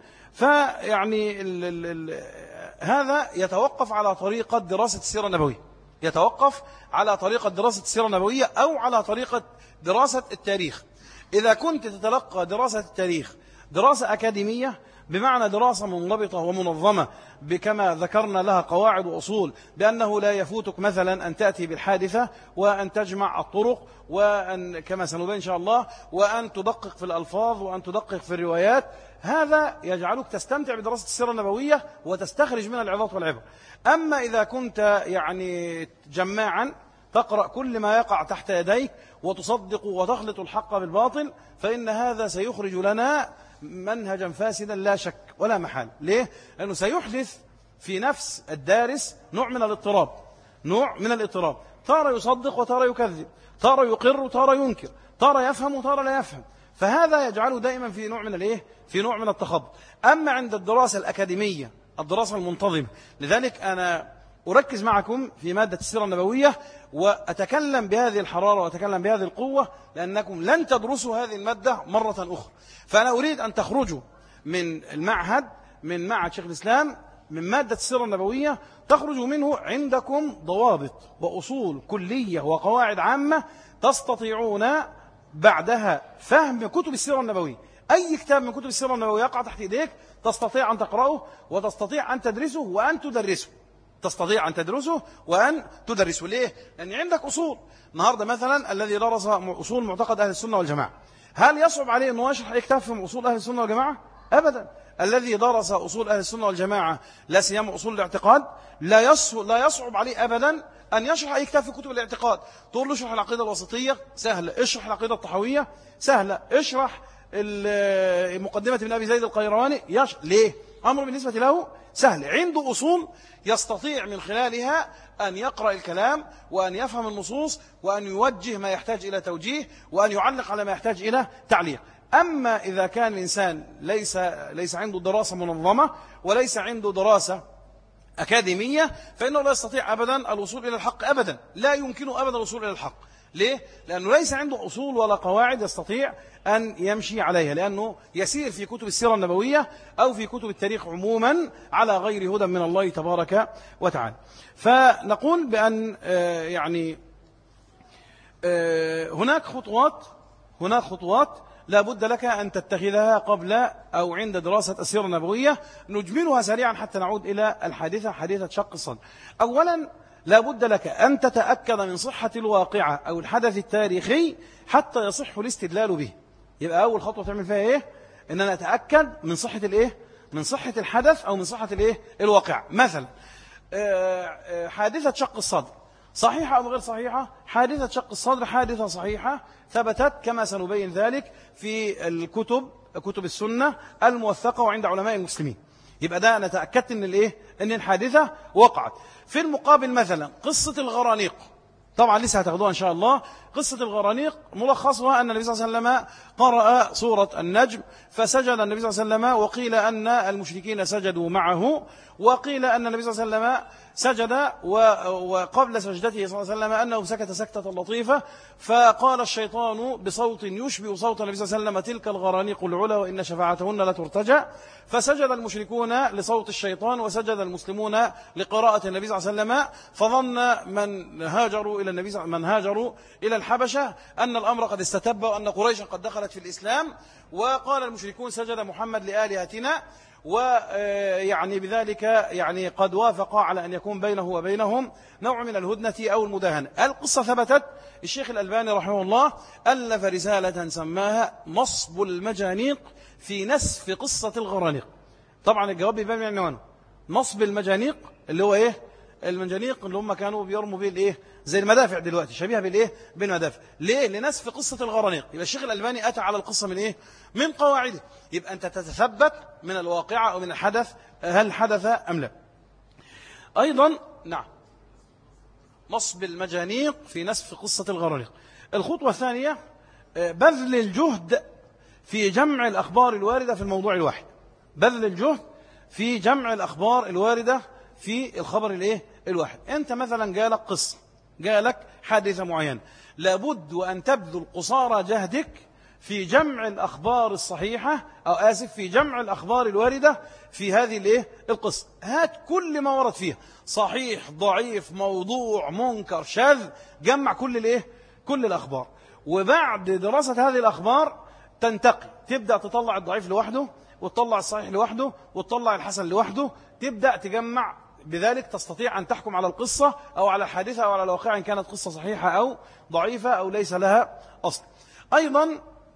فيعني ال ال ال هذا يتوقف على طريقة دراسة السيرة النبوية، يتوقف على طريقة دراسة السيرة النبوية أو على طريقة دراسة التاريخ. إذا كنت تتلقى دراسة التاريخ دراسة أكاديمية بمعنى دراسة منضبطة ومنظمة بكما ذكرنا لها قواعد وأصول، بأنه لا يفوتك مثلا أن تأتي بالحادثة وأن تجمع الطرق وأن كما سنبين إن شاء الله وأن تدقق في الألفاظ وأن تدقق في الروايات، هذا يجعلك تستمتع بدراسة السيرة النبوية وتستخرج منها العظات والعبر. أما إذا كنت يعني جماعا تقرأ كل ما يقع تحت يديك وتصدق وتخلط الحق بالباطل، فإن هذا سيخرج لنا منهجا فاسدا لا شك ولا محال. ليه؟ لأنه سيحدث في نفس الدارس نوع من الاضطراب، نوع من الاضطراب، تارة يصدق وتارة يكذب، تارة يقر وتارة ينكر، تارة يفهم وتارة لا يفهم، فهذا يجعله دائما في نوع من الايه؟ في نوع من التخبط. أما عند الدراسة الأكاديمية الدراسة المنتظمة، لذلك أنا أركز معكم في مادة السيرة النبوية وأتكلم بهذه الحرارة وأتكلم بهذه القوة، لأنكم لن تدرسوا هذه المادة مرة أخرى. فأنا أريد أن تخرجوا من المعهد، من معهد شيخ الإسلام، من مادة السيرة النبوية، تخرجوا منه عندكم ضوابط وأصول كلية وقواعد عامة تستطيعون بعدها فهم كتب السيرة النبوية. أي كتاب من كتب السيرة النبوية يقع تحت إيديك تستطيع أن تقرأه وتستطيع أن تدرسه وأن تدرسه، تستطيع أن تدرسه وأن تدرسه. ليه؟ لأن عندك أصول. النهاردة مثلا الذي درس أصول معتقد أهل السنة والجماعة، هل يصعب عليه أنه يشرح كتاب في أصول أهل السنة والجماعة؟ أبدا. الذي درس أصول أهل السنة والجماعة لا سيما أصول الاعتقاد لا لا يصعب عليه أبدا أن يشرح أي كتاب في كتب الاعتقاد. تقول له اشرح العقيدة الوسطية، سهلة. اشرح العقيدة الطحوية، سهلة. اشرح مقدمة ابن أبي زيد القيرواني، يشرح. ليه؟ أمر بالنسبة له سهل، عنده أصول يستطيع من خلالها أن يقرأ الكلام وأن يفهم النصوص وأن يوجه ما يحتاج إلى توجيه وأن يعلق على ما يحتاج إلى تعليق. أما إذا كان الإنسان ليس, ليس عنده دراسة منظمة وليس عنده دراسة أكاديمية، فإنه لا يستطيع أبدا الوصول إلى الحق أبدا، لا يمكنه أبدا الوصول إلى الحق. ليه؟ لأنه ليس عنده أصول ولا قواعد يستطيع أن يمشي عليها، لأنه يسير في كتب السيرة النبوية أو في كتب التاريخ عموما على غير هدى من الله تبارك وتعالى. فنقول بأن يعني هناك خطوات هناك خطوات لا بد لك أن تتخذها قبل أو عند دراسة السيرة النبوية. نجملها سريعا حتى نعود إلى الحادثة، حادثة شق الصدر. أولا لا بد لك أن تتأكد من صحة الواقعة أو الحدث التاريخي حتى يصح الاستدلال به. يبقى أول خطوة تعمل فيها إيه؟ إن أنا أتأكد من صحة الإيه؟ من صحة الحدث أو من صحة الإيه؟ الواقع. مثلا حادثة شق الصدر صحيحة أو غير صحيحة؟ حادثة شق الصدر حادثة صحيحة ثبتت كما سنبين ذلك في الكتب كتب السنة الموثقة وعند علماء المسلمين. يبقى ده أنا تأكدت إن الإيه؟ إن الحادثة وقعت. في المقابل مثلا قصة الغرانيق، طبعا لسه هتاخدوها إن شاء الله. قصة الغرانيق ملخصها أن النبي صلى الله عليه وسلم قرأ سورة النجم فسجد النبي صلى الله عليه وسلم، وقيل أن المشركين سجدوا معه، وقيل أن النبي صلى الله عليه وسلم سجد وقبل سجدته صلى الله عليه وسلم أنه سكت سكتة لطيفة، فقال الشيطان بصوت يشبه صوت النبي صلى الله عليه وسلم: تلك الغرانيق العلا وإن شفاعتهن لترتجى. فسجد المشركون لصوت الشيطان وسجد المسلمون لقراءة النبي صلى الله عليه وسلم. فظن من هاجروا إلى النبي من هاجروا إلى الحبشة أن الأمر قد استتب وأن قريشا قد دخلت في الإسلام، وقال المشركون: سجد محمد لآلهتنا، ويعني بذلك يعني قد وافق على أن يكون بينه وبينهم نوع من الهدنة أو المداهنة. القصة ثبتت. الشيخ الألباني رحمه الله ألف رسالة سماها نصب المجانيق في نسف قصة الغرانيق. طبعا الجواب بيبان من عنوانه نصب المجانيق، اللي هو إيه؟ المنجنيق اللي هم كانوا بيرموا بيه الايه، زي المدافع دلوقتي، شبيهه بالايه، بالمدافع. ليه؟ لنسف قصه الغرانيق. يبقى الشيخ الألباني اتى على القصه من ايه؟ من قواعده. يبقى انت تتثبت من الواقعه او من الحدث هل حدث ام لا. ايضا نعم نصب المجانيق في نسف قصه الغرانيق. الخطوه الثانيه بذل الجهد في جمع الاخبار الوارده في الموضوع الواحد. بذل الجهد في جمع الاخبار الوارده في الخبر الايه الواحد. انت مثلا جالك قصه، جالك حادثه معينه، لابد وان تبذل قصارى جهدك في جمع الاخبار الصحيحه او اسف في جمع الاخبار الوارده في هذه الايه القصه. هات كل ما ورد فيها، صحيح ضعيف موضوع منكر شاذ، جمع كل الايه كل الاخبار. وبعد دراسه هذه الاخبار تنتقي، تبدا تطلع الضعيف لوحده وتطلع الصحيح لوحده وتطلع الحسن لوحده، تبدا تجمع. بذلك تستطيع أن تحكم على القصة أو على الحادثة أو على الواقع إن كانت قصة صحيحة أو ضعيفة أو ليس لها أصل. أيضا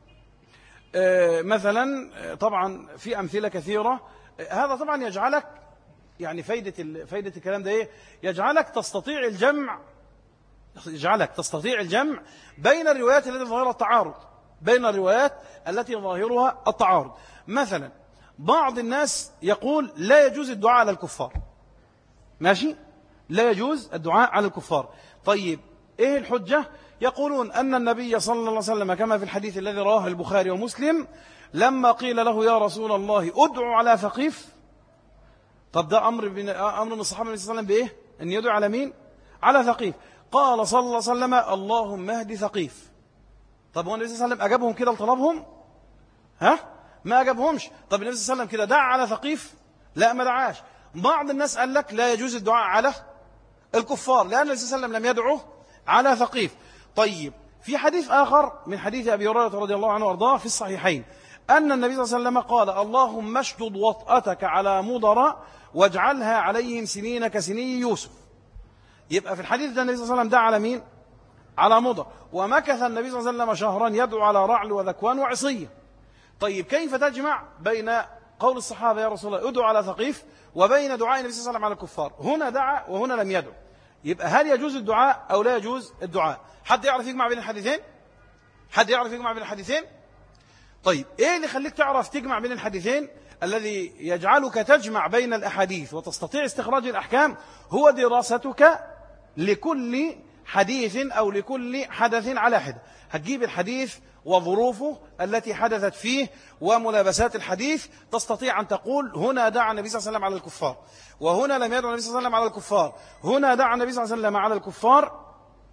مثلا طبعا في أمثلة كثيرة. هذا طبعا يجعلك يعني فايدة فايدة الكلام ده إيه؟ يجعلك تستطيع الجمع يجعلك تستطيع الجمع بين الروايات التي ظاهرها التعارض بين الروايات التي ظاهرها التعارض. مثلا بعض الناس يقول لا يجوز الدعاء على الكفار، ماشي، لا يجوز الدعاء على الكفار. طيب ايه الحجة؟ يقولون أن النبي صلى الله عليه وسلم كما في الحديث الذي رواه البخاري ومسلم لما قيل له يا رسول الله ادعو على ثقيف. طب ده أمر من أمر من الصحابة صلى الله عليه وسلم بإيه؟ أن يدعو على مين؟ على ثقيف. قال صلى الله عليه وسلم اللهم اهد ثقيف. طب هو النبي صلى الله عليه وسلم أجابهم كده لطلبهم؟ ها؟ ما أجابهمش. طب النبي صلى الله عليه وسلم كده دعا على ثقيف؟ لا ما دعاش. بعض الناس قال لك لا يجوز الدعاء على الكفار لأن النبي صلى الله عليه وسلم لم يدعو على ثقيف. طيب في حديث آخر من حديث أبي هريرة رضي الله عنه وارضاه في الصحيحين أن النبي صلى الله عليه وسلم قال اللهم اشدد وطأتك على مضر واجعلها عليهم سنين كسني يوسف. يبقى في الحديث ده النبي صلى الله عليه وسلم دعا على مين؟ على مضر. ومكث النبي صلى الله عليه وسلم شهرا يدعو على رعل وذكوان وعصية. طيب كيف تجمع بين قول الصحابة يا رسول الله ادعو على ثقيف وبين دعاء النبي صلى الله عليه وسلم على الكفار؟ هنا دعا وهنا لم يدعو. يبقى هل يجوز الدعاء أو لا يجوز الدعاء؟ حد يعرف يجمع بين الحديثين؟ حد يعرف يجمع بين الحديثين؟ طيب إيه اللي خليك تعرف تجمع بين الحديثين؟ الذي يجعلك تجمع بين الأحاديث وتستطيع استخراج الأحكام هو دراستك لكل حديث أو لكل حدث على حدة. هتجيب الحديث وظروفه التي حدثت فيه وملابسات الحديث، تستطيع أن تقول هنا دعا النبي صلى الله عليه وسلم على الكفار وهنا لم يدعو النبي صلى الله عليه وسلم على الكفار، هنا دعا النبي صلى الله عليه وسلم على الكفار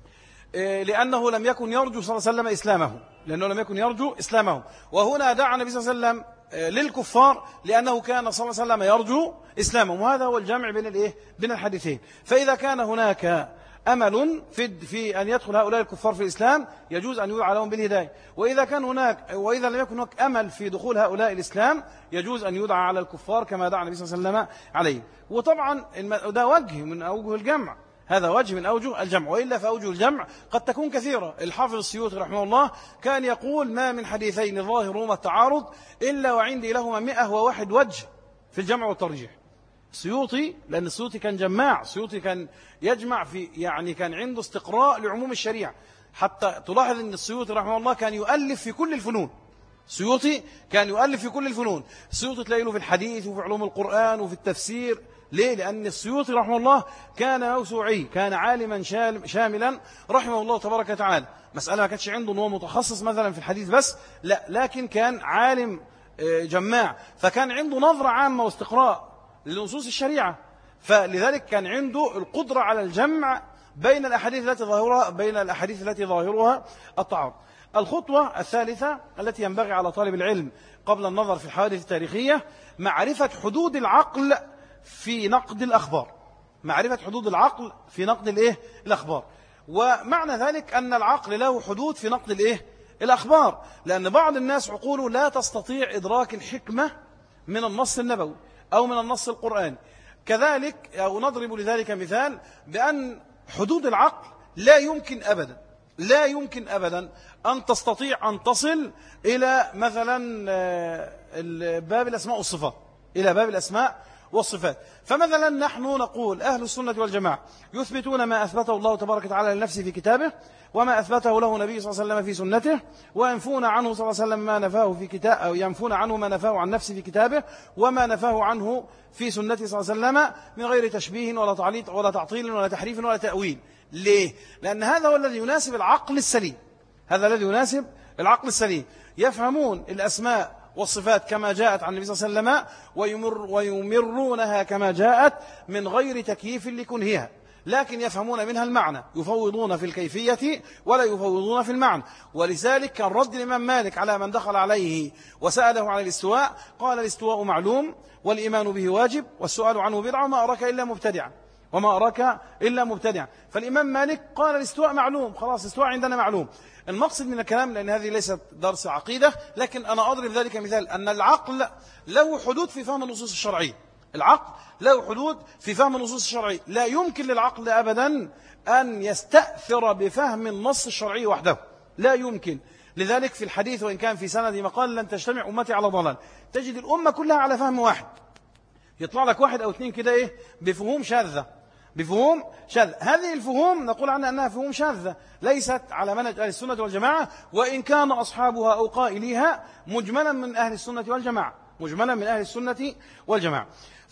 لأنه لم يكن يرجو صلى الله عليه وسلم إسلامه لأنه لم يكن يرجو إسلامه، وهنا دعا النبي صلى الله عليه وسلم للكفار لأنه كان صلى الله عليه وسلم يرجو إسلامه. وهذا هو الجمع بين الإيه؟ بين الحديثين. فإذا كان هناك أمل في في أن يدخل هؤلاء الكفار في الإسلام يجوز أن يدعى لهم بالهداية. وإذا كان هناك وإذا لم يكن هناك أمل في دخول هؤلاء الإسلام يجوز أن يدعى على الكفار كما دعا النبي صلى الله عليه وسلم عليه. وطبعا ده وجه من أوجه الجمع، هذا وجه من أوجه الجمع، وإلا فأوجه الجمع قد تكون كثيرة. الحافظ السيوطي رحمه الله كان يقول: ما من حديثين ظاهرهما التعارض إلا وعندي لهما مئة وواحد وجه في الجمع والترجيح. السيوطي، لأن السيوطي كان جماع، السيوطي كان يجمع في يعني كان عنده استقراء لعموم الشريعة. حتى تلاحظ أن السيوطي رحمه الله كان يؤلف في كل الفنون. السيوطي كان يؤلف في كل الفنون. السيوطي تلاقي له في الحديث وفي علوم القرآن وفي التفسير. ليه؟ لأن السيوطي رحمه الله كان موسوعي، كان عالما شاملا رحمه الله تبارك وتعالى. مسألة ما كانتش عنده أنه متخصص مثلا في الحديث بس، لا، لكن كان عالم جماع، فكان عنده نظرة عامة واستقراء لنصوص الشريعة، فلذلك كان عنده القدرة على الجمع بين الأحاديث التي ظاهرها بين الأحاديث التي ظاهرها التعارض. الخطوة الثالثة التي ينبغي على طالب العلم قبل النظر في الحوادث التاريخية معرفة حدود العقل في نقد الأخبار. معرفة حدود العقل في نقد الإيه؟ الأخبار. ومعنى ذلك أن العقل له حدود في نقد الإيه؟ الأخبار، لأن بعض الناس عقوله لا تستطيع إدراك الحكمة من النص النبوي أو من النص القرآني. كذلك أو نضرب لذلك مثال بأن حدود العقل لا يمكن أبدا لا يمكن أبدا أن تستطيع أن تصل إلى مثلا باب الأسماء والصفات إلى باب الأسماء والصفات. فمثلا نحن نقول أهل السنة والجماعة يثبتون ما أثبته الله تبارك وتعالى لنفسه في كتابه وما أثبته له نبي صلى الله عليه وسلم في سنته، وينفون عنه صلى الله عليه وسلم ما نفاه في كتاب أو ينفون عنه ما نفاه عن نفسه في كتابه وما نفاه عنه في سنته صلى الله عليه وسلم من غير تشبيه ولا تعليق ولا تعطيل ولا تحريف ولا تأويل. ليه؟ لأن هذا هو الذي يناسب العقل السليم. هذا الذي يناسب العقل السليم. يفهمون الأسماء والصفات كما جاءت عن النبي صلى الله عليه وسلم ويمر ويمرونها كما جاءت من غير تكييف لكنهها، لكن يفهمون منها المعنى، يفوضون في الكيفية ولا يفوضون في المعنى. ولذلك كان رد الإمام مالك على من دخل عليه وسأله عن الاستواء، قال: الاستواء معلوم والإيمان به واجب والسؤال عنه بدعة وما أراك إلا مبتدعا وما أراك إلا مبتدعا. فالإمام مالك قال: الاستواء معلوم، خلاص الاستواء عندنا معلوم. المقصد من الكلام، لأن هذه ليست درس عقيدة، لكن أنا أضرب ذلك مثال، أن العقل له حدود في فهم النصوص الشرعية. العقل له حدود في فهم النصوص الشرعية. لا يمكن للعقل أبدا أن يستأثر بفهم النص الشرعي وحده، لا يمكن. لذلك في الحديث وإن كان في سند مقال: لن تجتمع أمتي على ضلال، تجد الأمة كلها على فهم واحد. يطلع لك واحد أو اثنين كده إيه بفهوم شاذة بفهوم شاذة. هذه الفهوم نقول عنها أنها فهوم شاذة، ليست على منهج أهل السنة والجماعة، وإن كان أصحابها أو قائليها مجملا من أهل السنة والجماعة مجملا من أهل السنة والجماعة.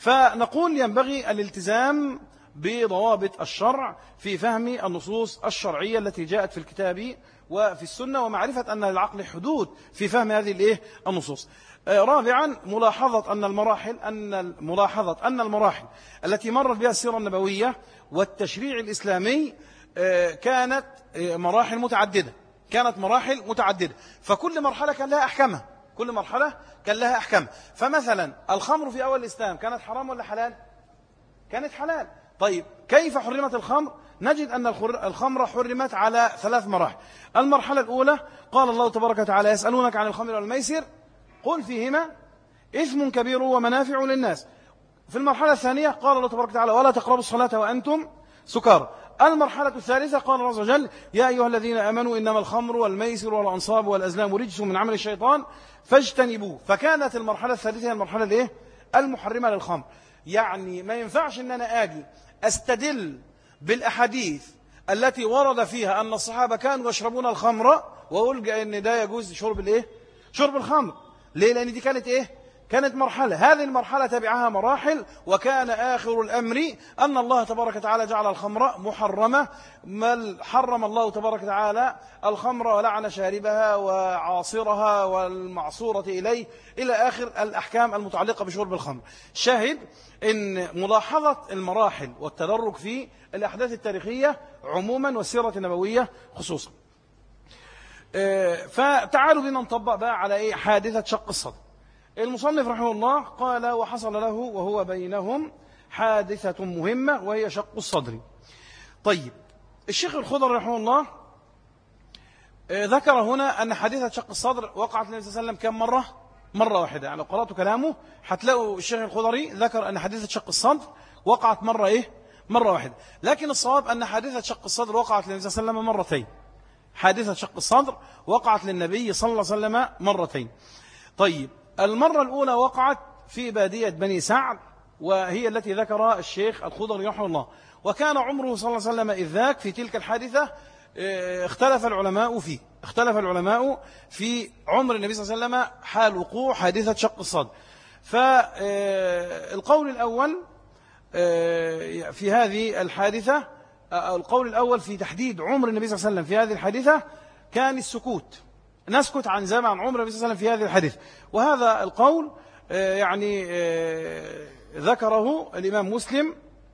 فنقول ينبغي الالتزام بضوابط الشرع في فهم النصوص الشرعية التي جاءت في الكتاب وفي السنة، ومعرفة أن للعقل حدود في فهم هذه الإيه النصوص. رابعا ملاحظة أن المراحل أن ملاحظة أن المراحل التي مرت بها السيرة النبوية والتشريع الإسلامي كانت مراحل متعددة كانت مراحل متعددة فكل مرحلة كان لها أحكامها كل مرحلة كان لها أحكام. فمثلا الخمر في أول الإسلام كانت حرام ولا حلال؟ كانت حلال. طيب كيف حرمت الخمر؟ نجد أن الخمر حرمت على ثلاث مراحل. المرحلة الأولى قال الله تبارك وتعالى: يسألونك عن الخمر والميسر قل فيهما إثم كبير ومنافع للناس. في المرحلة الثانية قال الله تبارك وتعالى: ولا تقربوا الصلاة وأنتم سكارى. المرحلة الثالثة قال الله عز وجل: يا أيها الذين آمنوا إنما الخمر والميسر والأنصاب والأزلام رجس من عمل الشيطان فاجتنبوه. فكانت المرحلة الثالثة هي المرحلة الإيه؟ المحرمة للخمر. يعني ما ينفعش أن أنا آجي أستدل بالأحاديث التي ورد فيها أن الصحابة كانوا يشربون الخمر وألقى أن ده يجوز شرب الإيه؟ شرب الخمر. ليه؟ لأن دي كانت إيه؟ كانت مرحلة. هذه المرحلة تبعها مراحل، وكان آخر الأمر أن الله تبارك وتعالى جعل الخمر محرمة، بل حرم الله تبارك وتعالى الخمر ولعن شاربها وعاصرها والمعصورة إليه إلى آخر الأحكام المتعلقة بشرب الخمر. شاهد إن ملاحظة المراحل والتدرج في الأحداث التاريخية عموما والسيرة النبوية خصوصا. فتعالوا بنا نطبق بقى على إيه؟ حادثة شق الصدر. المصنف رحمه الله قال: وحصل له وهو بينهم حادثة مهمة وهي شق الصدر. طيب الشيخ الخضر رحمه الله ذكر هنا أن حادثة شق الصدر وقعت للنبي صلى الله عليه وسلم كم مرة؟ مرة واحدة. يعني لو قرأتوا كلامه هتلاقوا الشيخ الخضري ذكر أن حادثة شق الصدر وقعت مرة إيه؟ مرة واحدة. لكن الصواب أن حادثة شق الصدر وقعت للنبي صلى الله عليه وسلم مرتين. حادثة شق الصدر وقعت للنبي صلى الله عليه وسلم مرتين. طيب المرة الأولى وقعت في بادية بني سعد، وهي التي ذكرها الشيخ الخضري رحمه الله، وكان عمره صلى الله عليه وسلم إذ ذاك في تلك الحادثة اختلف العلماء فيه اختلف العلماء في عمر النبي صلى الله عليه وسلم حال وقوع حادثة شق الصدر. فالقول الأول في هذه الحادثة، القول الأول في تحديد عمر النبي صلى الله عليه وسلم في هذه الحادثة كان السكوت، نسكت عن زمن عمر النبي صلى الله عليه وسلم في هذه الحادثة. وهذا القول يعني ذكره الإمام مسلم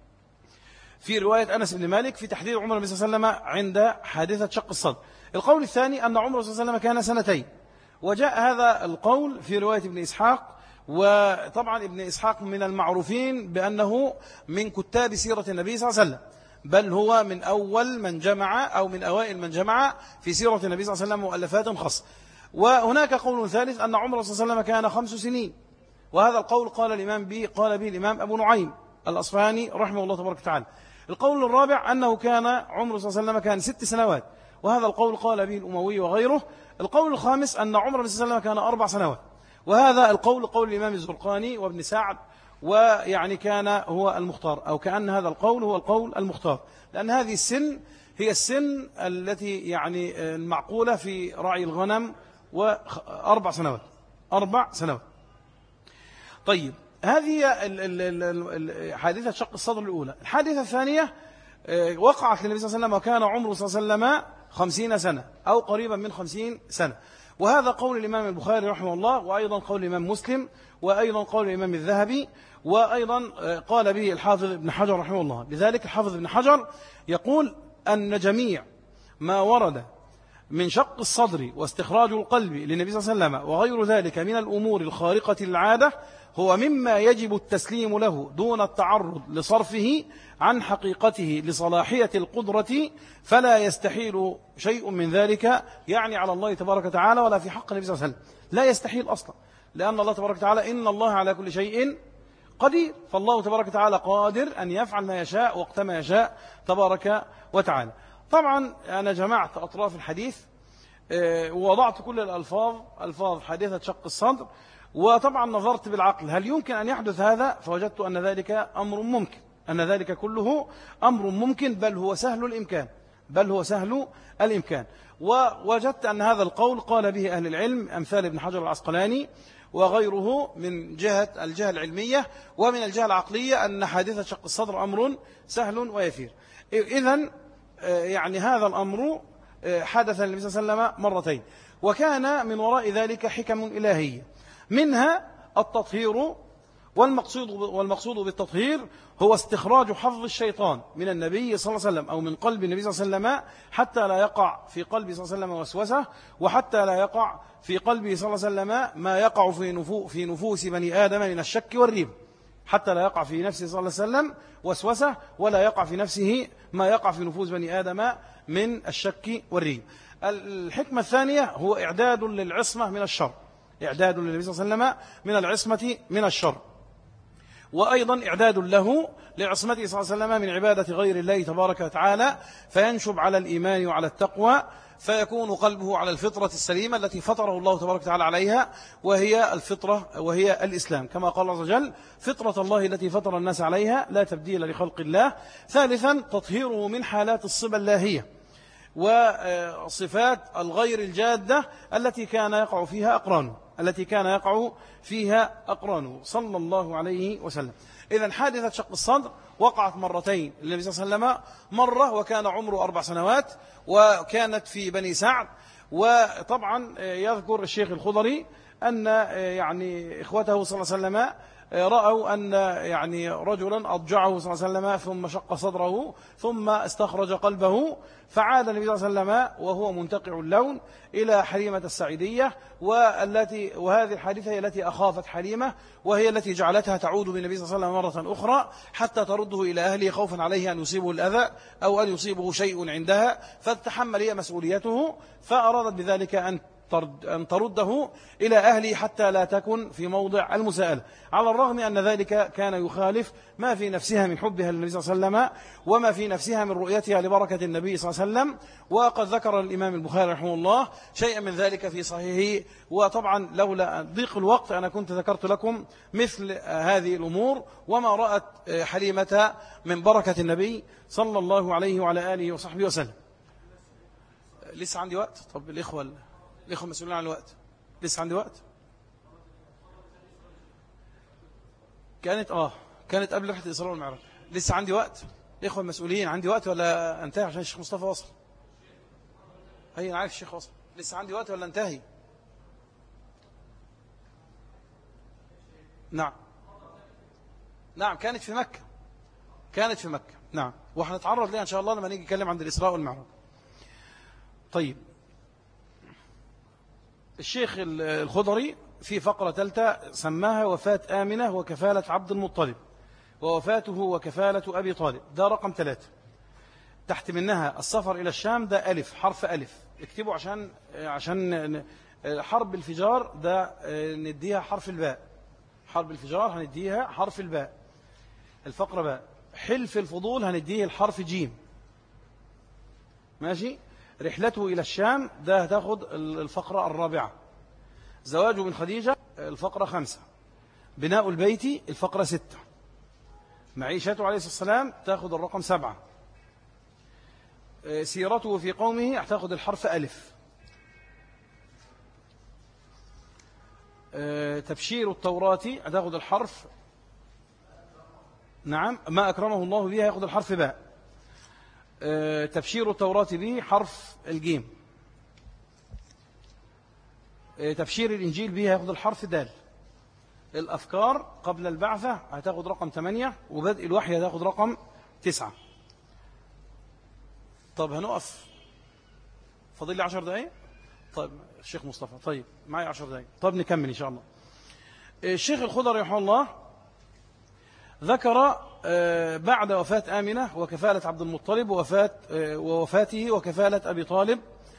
في رواية أنس بن مالك في تحديد عمر النبي صلى الله عليه وسلم عند حادثة شق الصدر. القول الثاني أن عمر صلى الله عليه وسلم كان سنتين، وجاء هذا القول في رواية ابن إسحاق، وطبعا ابن إسحاق من المعروفين بأنه من كتاب سيرة النبي صلى الله عليه وسلم، بل هو من أول من جمع أو من أوائل من جمع في سيرة النبي صلى الله عليه وسلم مؤلفات خاصة. وهناك قول ثالث أن عمر صلى الله عليه وسلم كان خمس سنين، وهذا القول قال الإمام به قال به الإمام أبو نعيم الأصفهاني رحمه الله تبارك وتعالى. القول الرابع أنه كان عمر صلى الله عليه وسلم كان ست سنوات، وهذا القول قال به الأموي وغيره. القول الخامس أن عمر صلى الله عليه وسلم كان أربع سنوات، وهذا القول قول الإمام الزرقاني وابن سعد، ويعني كان هو المختار، أو كأن هذا القول هو القول المختار، لأن هذه السن هي السن التي يعني المعقولة في رعي الغنم، وأربع سنوات أربع سنوات. طيب هذه حادثة شق الصدر الأولى. الحادثة الثانية وقعت للنبي صلى الله عليه وسلم وكان عمره صلى الله عليه وسلم خمسين سنة أو قريبا من خمسين سنة، وهذا قول الإمام البخاري رحمه الله، وأيضا قول الإمام مسلم، وأيضا قول الإمام الذهبي، وأيضا قال به الحافظ ابن حجر رحمه الله. لذلك الحافظ ابن حجر يقول أن جميع ما ورد من شق الصدر واستخراج القلب للنبي صلى الله عليه وسلم وغير ذلك من الأمور الخارقة للعادة هو مما يجب التسليم له دون التعرض لصرفه عن حقيقته لصلاحية القدرة، فلا يستحيل شيء من ذلك يعني على الله تبارك وتعالى ولا في حق النبي صلى الله عليه وسلم، لا يستحيل أصلا، لأن الله تبارك وتعالى إن الله على كل شيء قدير، فالله تبارك وتعالى قادر أن يفعل ما يشاء وقت ما يشاء تبارك وتعالى. طبعا أنا جمعت أطراف الحديث ووضعت كل الألفاظ ألفاظ حادثة شق الصدر، وطبعا نظرت بالعقل هل يمكن أن يحدث هذا، فوجدت أن ذلك أمر ممكن، أن ذلك كله أمر ممكن، بل هو سهل الإمكان بل هو سهل الإمكان. ووجدت أن هذا القول قال به أهل العلم أمثال ابن حجر العسقلاني وغيره من جهة الجهة العلمية، ومن الجهة العقلية أن حادثة شق الصدر أمر سهل ويسير. إذن يعني هذا الأمر حدث للنبي صلى الله عليه وسلم مرتين، وكان من وراء ذلك حكم إلهية، منها التطهير، والمقصود والمقصود بالتطهير هو استخراج حظ الشيطان من النبي صلى الله عليه وسلم أو من قلب النبي صلى الله عليه وسلم، حتى لا يقع في قلبه صلى الله عليه وسلم وسوسة، وحتى لا يقع في قلبه صلى الله عليه وسلم ما يقع في نفوس في نفوس بني آدم من الشك والريب، حتى لا يقع في نفسه صلى الله عليه وسلم وسوسة، ولا يقع في نفسه ما يقع في نفوس بني آدم من الشك والريب. الحكمة الثانية هو إعداد للعصمة من الشر، إعداد للنبي صلى الله عليه وسلم من العصمة من الشر، وأيضا إعداد له لعصمته صلى الله عليه وسلم من عبادة غير الله تبارك وتعالى، فينشب على الإيمان وعلى التقوى، فيكون قلبه على الفطرة السليمة التي فطره الله تبارك وتعالى عليها، وهي الفطرة وهي الإسلام، كما قال الله عز وجل فطرة الله التي فطر الناس عليها لا تبديل لخلق الله. ثالثا تطهيره من حالات الصبا اللاهية وصفات الغير الجادة التي كان يقع فيها أقرانه التي كان يقع فيها أقرانه صلى الله عليه وسلم. إذن حادثة شق الصدر وقعت مرتين للنبي صلى الله عليه وسلم، مرة وكان عمره أربع سنوات وكانت في بني سعد. وطبعا يذكر الشيخ الخضري أن يعني إخوته صلى الله عليه وسلم رأوا أن يعني رجلا أضجعه صلى الله عليه وسلم ثم شق صدره ثم استخرج قلبه، فعاد النبي صلى الله عليه وسلم وهو منتقع اللون إلى حليمة السعيدية، والتي وهذه الحادثة هي التي أخافت حليمة، وهي التي جعلتها تعود بالنبي صلى الله عليه وسلم مرة أخرى حتى ترده إلى أهله خوفا عليه أن يصيبه الأذى أو أن يصيبه شيء عندها، فتتحمل هي مسؤوليته، فأرادت بذلك أن أن ترده إلى أهله حتى لا تكن في موضع المساءلة، على الرغم أن ذلك كان يخالف ما في نفسها من حبها للنبي صلى الله عليه وسلم وما في نفسها من رؤيتها لبركة النبي صلى الله عليه وسلم. وقد ذكر الإمام البخاري رحمه الله شيئا من ذلك في صحيحه، وطبعا لولا ضيق الوقت أنا كنت ذكرت لكم مثل هذه الأمور وما رأت حليمة من بركة النبي صلى الله عليه وعلى آله وصحبه وسلم. لسه عندي وقت؟ طب الإخوة الإخوة مسؤولين عن الوقت، لسه عندي وقت؟ كانت آه كانت قبل رحلة الإسراء والمعراج. لسه عندي وقت؟ الإخوة المسؤولين عندي وقت ولا انتهي عشان الشيخ مصطفى وصل؟ هي أنا عارف الشيخ وصل. لسه عندي وقت ولا انتهي؟ نعم نعم كانت في مكة، كانت في مكة نعم، وهنتعرض لها إن شاء الله لما نيجي نتكلم عن الإسراء والمعراج. طيب، الشيخ الخضري في فقرة ثالثة سماها وفاة آمنة وكفالة عبد المطلب، ووفاته وكفالة أبي طالب، ده رقم ثلاثة. تحت منها السفر إلى الشام، ده ألف، حرف ألف، اكتبوا عشان عشان حرب الفجار ده نديها حرف الباء، حرب الفجار هنديها حرف الباء، الفقرة باء. حلف الفضول هنديه الحرف جيم، ماشي. رحلته إلى الشام ده هتاخد الفقرة الرابعة. زواجه من خديجة الفقرة خمسة. بناء البيت الفقرة ستة. معيشته عليه الصلاة والسلام تاخد الرقم سبعة. سيرته في قومه هتاخد الحرف ألف. تبشير التوراة هتاخد الحرف نعم، ما أكرمه الله بها هياخد الحرف باء. تبشير التوراة به حرف الجيم. تبشير الإنجيل به هياخد الحرف دال. الأفكار قبل البعثة هتاخد رقم ثمانية، وبدء الوحي هتاخد رقم تسعة. طب هنقف، فاضل لي عشر دقايق. طيب الشيخ مصطفى، طيب معي عشر دقايق، طب نكمل إن شاء الله. الشيخ الخضري رحمه الله ذكر بعد وفاة آمنة وكفالة عبد المطلب ووفاة ووفاته وكفالة أبي طالب،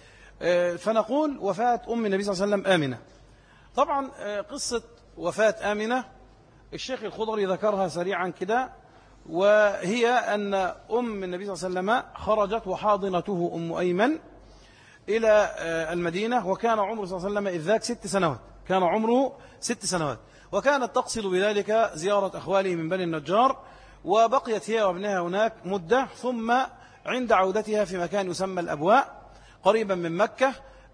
فنقول وفاة أم النبي صلى الله عليه وسلم آمنة. طبعا قصة وفاة آمنة الشيخ الخضري ذكرها سريعا كده، وهي أن أم النبي صلى الله عليه وسلم خرجت وحاضنته أم أيمن إلى المدينة، وكان عمره صلى الله عليه وسلم إذ ذاك ست سنوات، كان عمره ست سنوات، وكانت تقصد بذلك زيارة أخواله من بني النجار، وبقيت هي وابنها هناك مدة، ثم عند عودتها في مكان يسمى الأبواء قريبا من مكة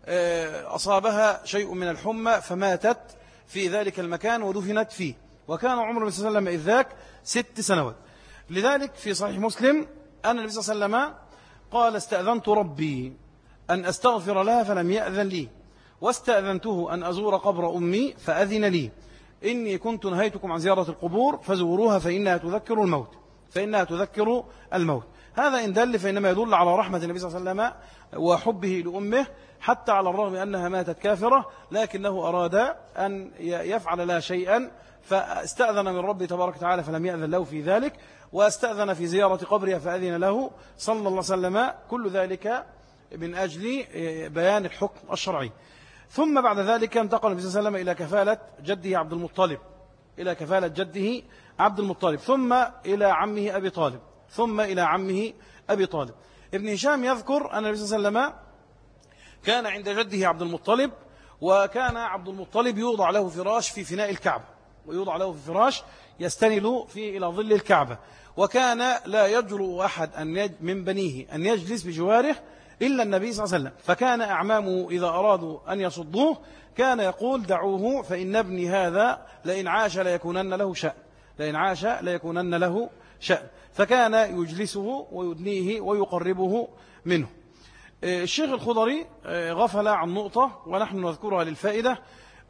أصابها شيء من الحمى فماتت في ذلك المكان ودفنت فيه، وكان عمر النبي صلى الله عليه وسلم إذ ذاك ست سنوات. لذلك في صحيح مسلم أن النبي صلى الله عليه وسلم قال استأذنت ربي أن أستغفر لها فلم يأذن لي، واستأذنته أن أزور قبر أمي فأذن لي، إني كنت نهيتكم عن زيارة القبور فزوروها فإنها تذكر الموت فإنها تذكر الموت. هذا إن دل فإنما يدل على رحمة النبي صلى الله عليه وسلم وحبه لأمه، حتى على الرغم أنها ماتت كافرة لكنه أراد أن يفعل لها شيئا، فاستأذن من ربه تبارك وتعالى فلم يأذن له في ذلك، واستأذن في زيارة قبرها فأذن له صلى الله عليه وسلم. كل ذلك من أجل بيان الحكم الشرعي. ثم بعد ذلك انتقل النبي صلى الله عليه وسلم إلى كفالة جده عبد المطلب إلى كفالة جده عبد المطلب ثم إلى عمه أبي طالب ثم إلى عمه أبي طالب. ابن هشام يذكر أن النبي صلى الله عليه وسلم كان عند جده عبد المطلب، وكان عبد المطلب يوضع له فراش في فناء الكعبة، ويوضع له في فراش يستند فيه إلى ظل الكعبة، وكان لا يجرؤ أحد أن من بنيه أن يجلس بجواره إلا النبي صلى الله عليه وسلم، فكان أعمامه إذا أرادوا أن يصدوه كان يقول دعوه فإن ابني هذا لئن عاش ليكونن له شأن لئن عاش ليكونن له شأن فكان يجلسه ويدنيه ويقربه منه. الشيخ الخضري غفل عن نقطة ونحن نذكرها للفائدة،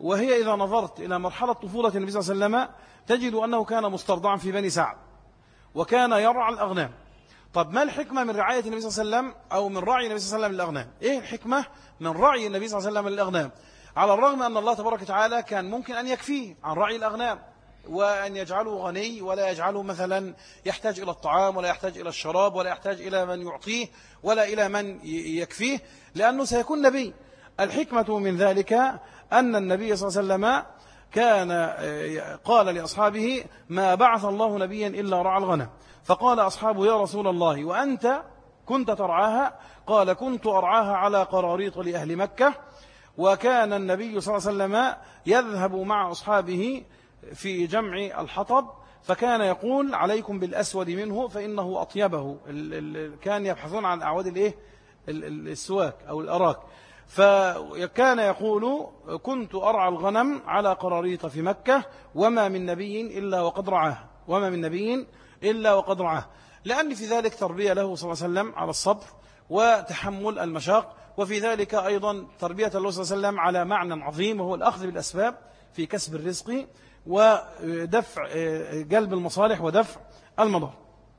وهي إذا نظرت إلى مرحلة طفولة النبي صلى الله عليه وسلم تجد أنه كان مسترضعا في بني سعد وكان يرعى الأغنام. طب ما الحكمة من رعاية النبي صلى الله عليه وسلم أو من رعي النبي صلى الله عليه وسلم للأغنام؟ إيه الحكمة من رعي النبي صلى الله عليه وسلم للأغنام؟ على الرغم أن الله تبارك وتعالى كان ممكن أن يكفيه عن رعي الأغنام وأن يجعله غني ولا يجعله مثلا يحتاج إلى الطعام ولا يحتاج إلى الشراب ولا يحتاج إلى من يعطيه ولا إلى من يكفيه، لأنه سيكون نبي. الحكمة من ذلك أن النبي صلى الله عليه وسلم كان قال لأصحابه: ما بعث الله نبيا إلا رعى الغنم. فقال أصحابه: يا رسول الله وأنت كنت ترعاها؟ قال: كنت أرعاها على قراريط لأهل مكة. وكان النبي صلى الله عليه وسلم يذهب مع أصحابه في جمع الحطب، فكان يقول: عليكم بالأسود منه فإنه أطيبه. كان يبحثون عن أعواد الإيه؟ السواك أو الأراك. فكان يقول: كنت أرعى الغنم على قراريط في مكة وما من نبي إلا وقد رعاه وما من نبي إلا وقد رعاه، لأن في ذلك تربية له صلى الله عليه وسلم على الصبر وتحمل المشاق، وفي ذلك أيضا تربية الله صلى الله عليه وسلم على معنى عظيم وهو الأخذ بالأسباب في كسب الرزق ودفع جلب المصالح ودفع المضار.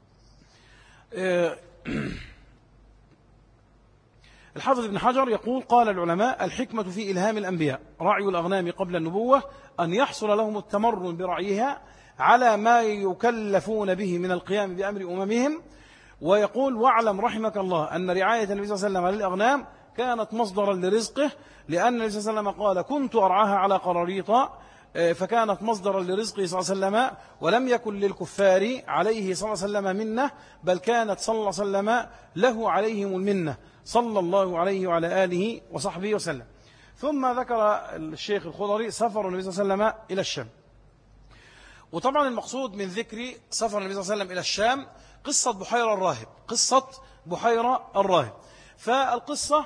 الحافظ ابن حجر يقول: قال العلماء: الحكمة في إلهام الأنبياء رعي الأغنام قبل النبوة أن يحصل لهم التمرن برعيها على ما يكلفون به من القيام بأمر أممهم. ويقول: واعلم رحمك الله أن رعاية النبي صلى الله عليه وسلم للأغنام كانت مصدرا لرزقه، لأن النبي صلى الله عليه وسلم قال: كنت أرعاها على قراريط، فكانت مصدرا لرزقه صلى الله عليه وسلم، ولم يكن للكفار عليه صلى الله عليه وسلم منة، بل كانت صلى الله عليه وسلم له عليهم المنة صلى الله عليه وعلى آله وصحبه وسلم. ثم ذكر الشيخ الخضري سفر النبي صلى الله عليه وسلم إلى الشام. وطبعا المقصود من ذكر سفر النبي صلى الله عليه وسلم إلى الشام قصة بحيرة الراهب قصة بحيرة الراهب. فالقصة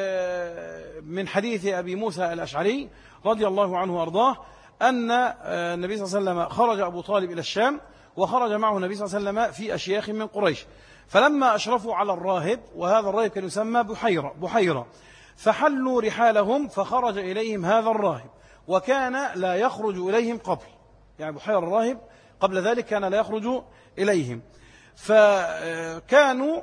من حديث أبي موسى الأشعري رضي الله عنه وأرضاه أن النبي صلى الله عليه وسلم خرج أبو طالب إلى الشام، وخرج معه النبي صلى الله عليه وسلم في أشياخ من قريش. فلما أشرفوا على الراهب، وهذا الراهب كان يسمى بحيرة بحيرة فحلوا رحالهم فخرج إليهم هذا الراهب، وكان لا يخرج إليهم قبل، يعني بحيرة الراهب قبل ذلك كان لا يخرج إليهم. فكانوا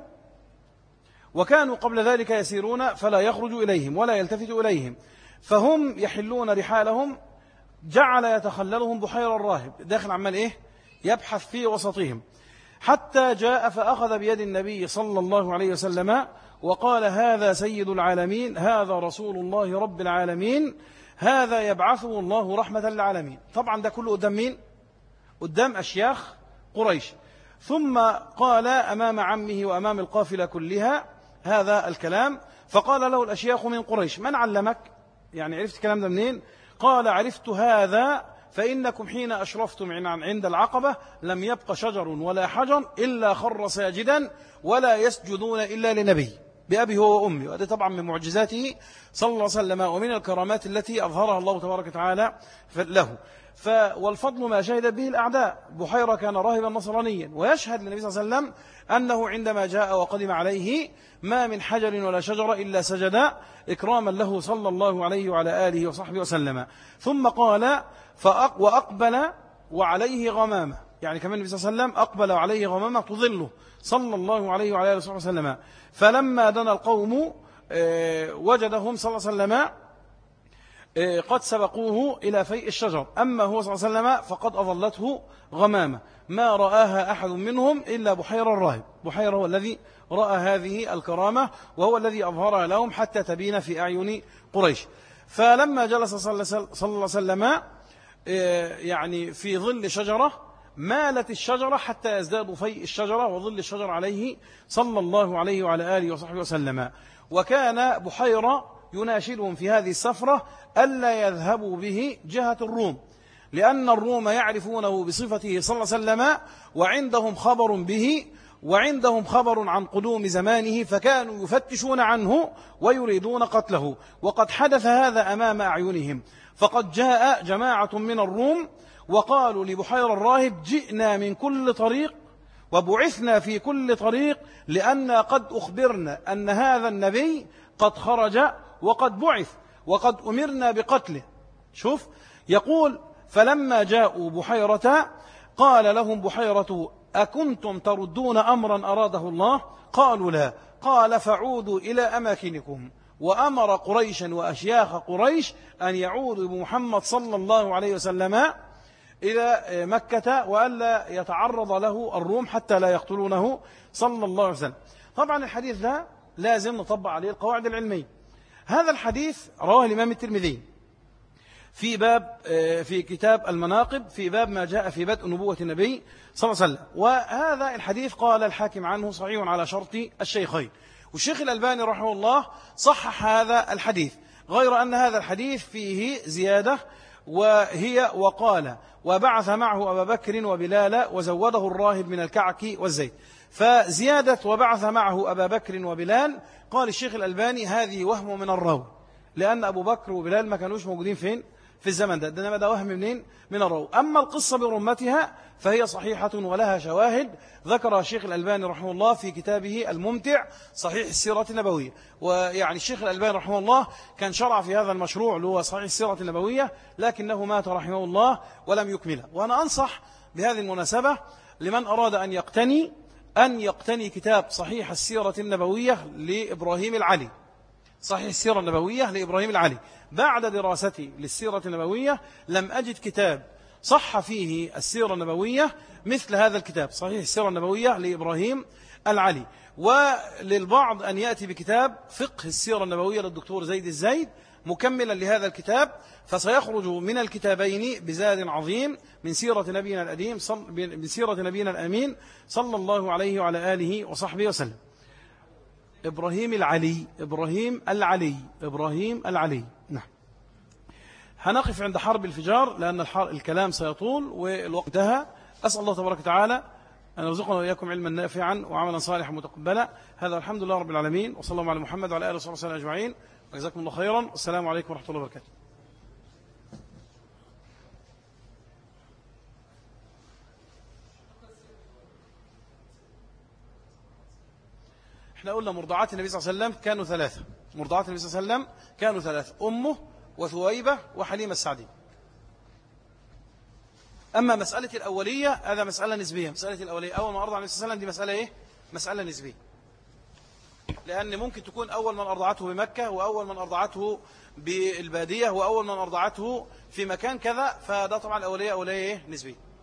وكانوا قبل ذلك يسيرون فلا يخرج إليهم ولا يلتفت إليهم، فهم يحلون رحالهم. جعل يتخللهم بحيرة الراهب داخل عمال إيه؟ يبحث في وسطهم، حتى جاء فأخذ بيد النبي صلى الله عليه وسلم وقال: هذا سيد العالمين، هذا رسول الله رب العالمين، هذا يبعثه الله رحمة للعالمين. طبعا ده كله قدام مين؟ قدام أشياخ قريش. ثم قال أمام عمه وأمام القافلة كلها هذا الكلام، فقال له الأشياخ من قريش: من علمك؟ يعني عرفت الكلام ده منين؟ قال: عرفت هذا فإنكم حين أشرفتم عند العقبة لم يبق شجر ولا حجر إلا خر ساجدا ولا يسجدون إلا لنبي بأبي هو وأمي. وهذا طبعا من معجزاته صلى الله عليه وسلم ومن الكرامات التي أظهرها الله تبارك وتعالى له. ف والفضل ما شهد به الأعداء. بحيرة كان راهبا نصرانيا، ويشهد للنبي صلى الله عليه وسلم أنه عندما جاء وقدم عليه ما من حجر ولا شجرة إلا سجد إكراما له صلى الله عليه وعلى آله وصحبه وسلم. ثم قال: فأق وأقبل وعليه غمامة، يعني كمان النبي صلى الله عليه وسلم أقبل وعليه غمامة تظله صلى الله عليه وعلى آله وصحبه وسلم. فلما دنا القوم وجدهم صلى الله عليه وسلم قد سبقوه إلى فيء الشجر، أما هو صلى الله عليه وسلم فقد أظلته غمامة ما رآها أحد منهم إلا بحيرة الراهب. بحيرة هو الذي رأى هذه الكرامة وهو الذي أظهرها لهم حتى تبين في أعين قريش. فلما جلس صلى الله عليه وسلم يعني في ظل شجرة مالت الشجرة حتى يزداد فيء الشجرة وظل الشجر عليه صلى الله عليه وعلى آله وصحبه وسلم. وكان بحيرة يناشدهم في هذه السفرة ألا يذهبوا به جهة الروم، لأن الروم يعرفونه بصفته صلى الله عليه وسلم وعندهم خبر به وعندهم خبر عن قدوم زمانه، فكانوا يفتشون عنه ويريدون قتله. وقد حدث هذا أمام أعينهم، فقد جاء جماعة من الروم وقالوا لبحير الراهب: جئنا من كل طريق وبعثنا في كل طريق، لأن قد أخبرنا أن هذا النبي قد خرج وقد بعث وقد أمرنا بقتله. شوف يقول فلما جاءوا بحيرة قال لهم بحيرة أكنتم تردون أمرا أراده الله؟ قالوا لا. قال فعودوا إلى أماكنكم. وأمر قريشا وأشياخ قريش أن يعودوا بمحمد صلى الله عليه وسلم إلى مكة وألا يتعرض له الروم حتى لا يقتلونه صلى الله عليه وسلم. طبعا الحديث ده لازم نطبق عليه القواعد العلمية. هذا الحديث رواه الإمام الترمذي في باب في كتاب المناقب في باب ما جاء في بدء نبوة النبي صلى الله عليه وسلم. وهذا الحديث قال الحاكم عنه صحيح على شرط الشيخين، والشيخ الألباني رحمه الله صحح هذا الحديث، غير أن هذا الحديث فيه زيادة وهي وقال وبعث معه أبا بكر وبلال وزوده الراهب من الكعك والزيت. فزيادة وبعث معه أبا بكر وبلال قال الشيخ الألباني هذه وهم من الراوي، لأن أبو بكر وبلال ما كانوش موجودين فين في الزمن ده، ده ده وهم منين من الراوي. أما القصة برمتها فهي صحيحة ولها شواهد ذكرها الشيخ الألباني رحمه الله في كتابه الممتع صحيح السيرة النبوية. ويعني الشيخ الألباني رحمه الله كان شرع في هذا المشروع اللي هو صحيح السيرة النبوية، لكنه مات رحمه الله ولم يكمله. وأنا أنصح بهذه المناسبة لمن أراد أن يقتني أن يقتني كتاب صحيح السيرة النبوية لإبراهيم العلي، صحيح السيرة النبوية لإبراهيم العلي. بعد دراستي للسيرة النبوية لم أجد كتاب صح فيه السيرة النبوية مثل هذا الكتاب صحيح السيرة النبوية لإبراهيم العلي. وللبعض أن يأتي بكتاب فقه السيرة النبوية للدكتور زيد الزيد مكملا لهذا الكتاب، فسيخرج من الكتابين بزاد عظيم من سيرة نبينا الأديم من سيرة نبينا الأمين صلى الله عليه وعلى آله وصحبه وسلم. إبراهيم العلي إبراهيم العلي إبراهيم العلي نعم. هنقف عند حرب الفجار لأن الكلام سيطول والوقت انتهى. أسأل الله تبارك وتعالى أن يرزقنا وإياكم علما نافعا وعملا صالحا متقبلا. هذا الحمد لله رب العالمين، وصلى الله على محمد وعلى آله وصحبه وسلم أجمعين، وجزاكم الله خيرا، والسلام عليكم ورحمة الله وبركاته. احنا قلنا مرضعات النبي صلى الله عليه وسلم كانوا ثلاثة، مرضعات النبي صلى الله عليه وسلم كانوا ثلاثة: أمه وثويبة وحليمة السعدية. أما مسألة الأولية هذا مسألة نسبية. مسألة الأولية أول ما أرضع النبي صلى الله عليه وسلم دي مسألة إيه؟ مسألة نسبية، لأن ممكن تكون أول من أرضعته بمكة، وأول من أرضعته بالبادية، وأول من أرضعته في مكان كذا، فده طبعا الأولية أولية نسبية.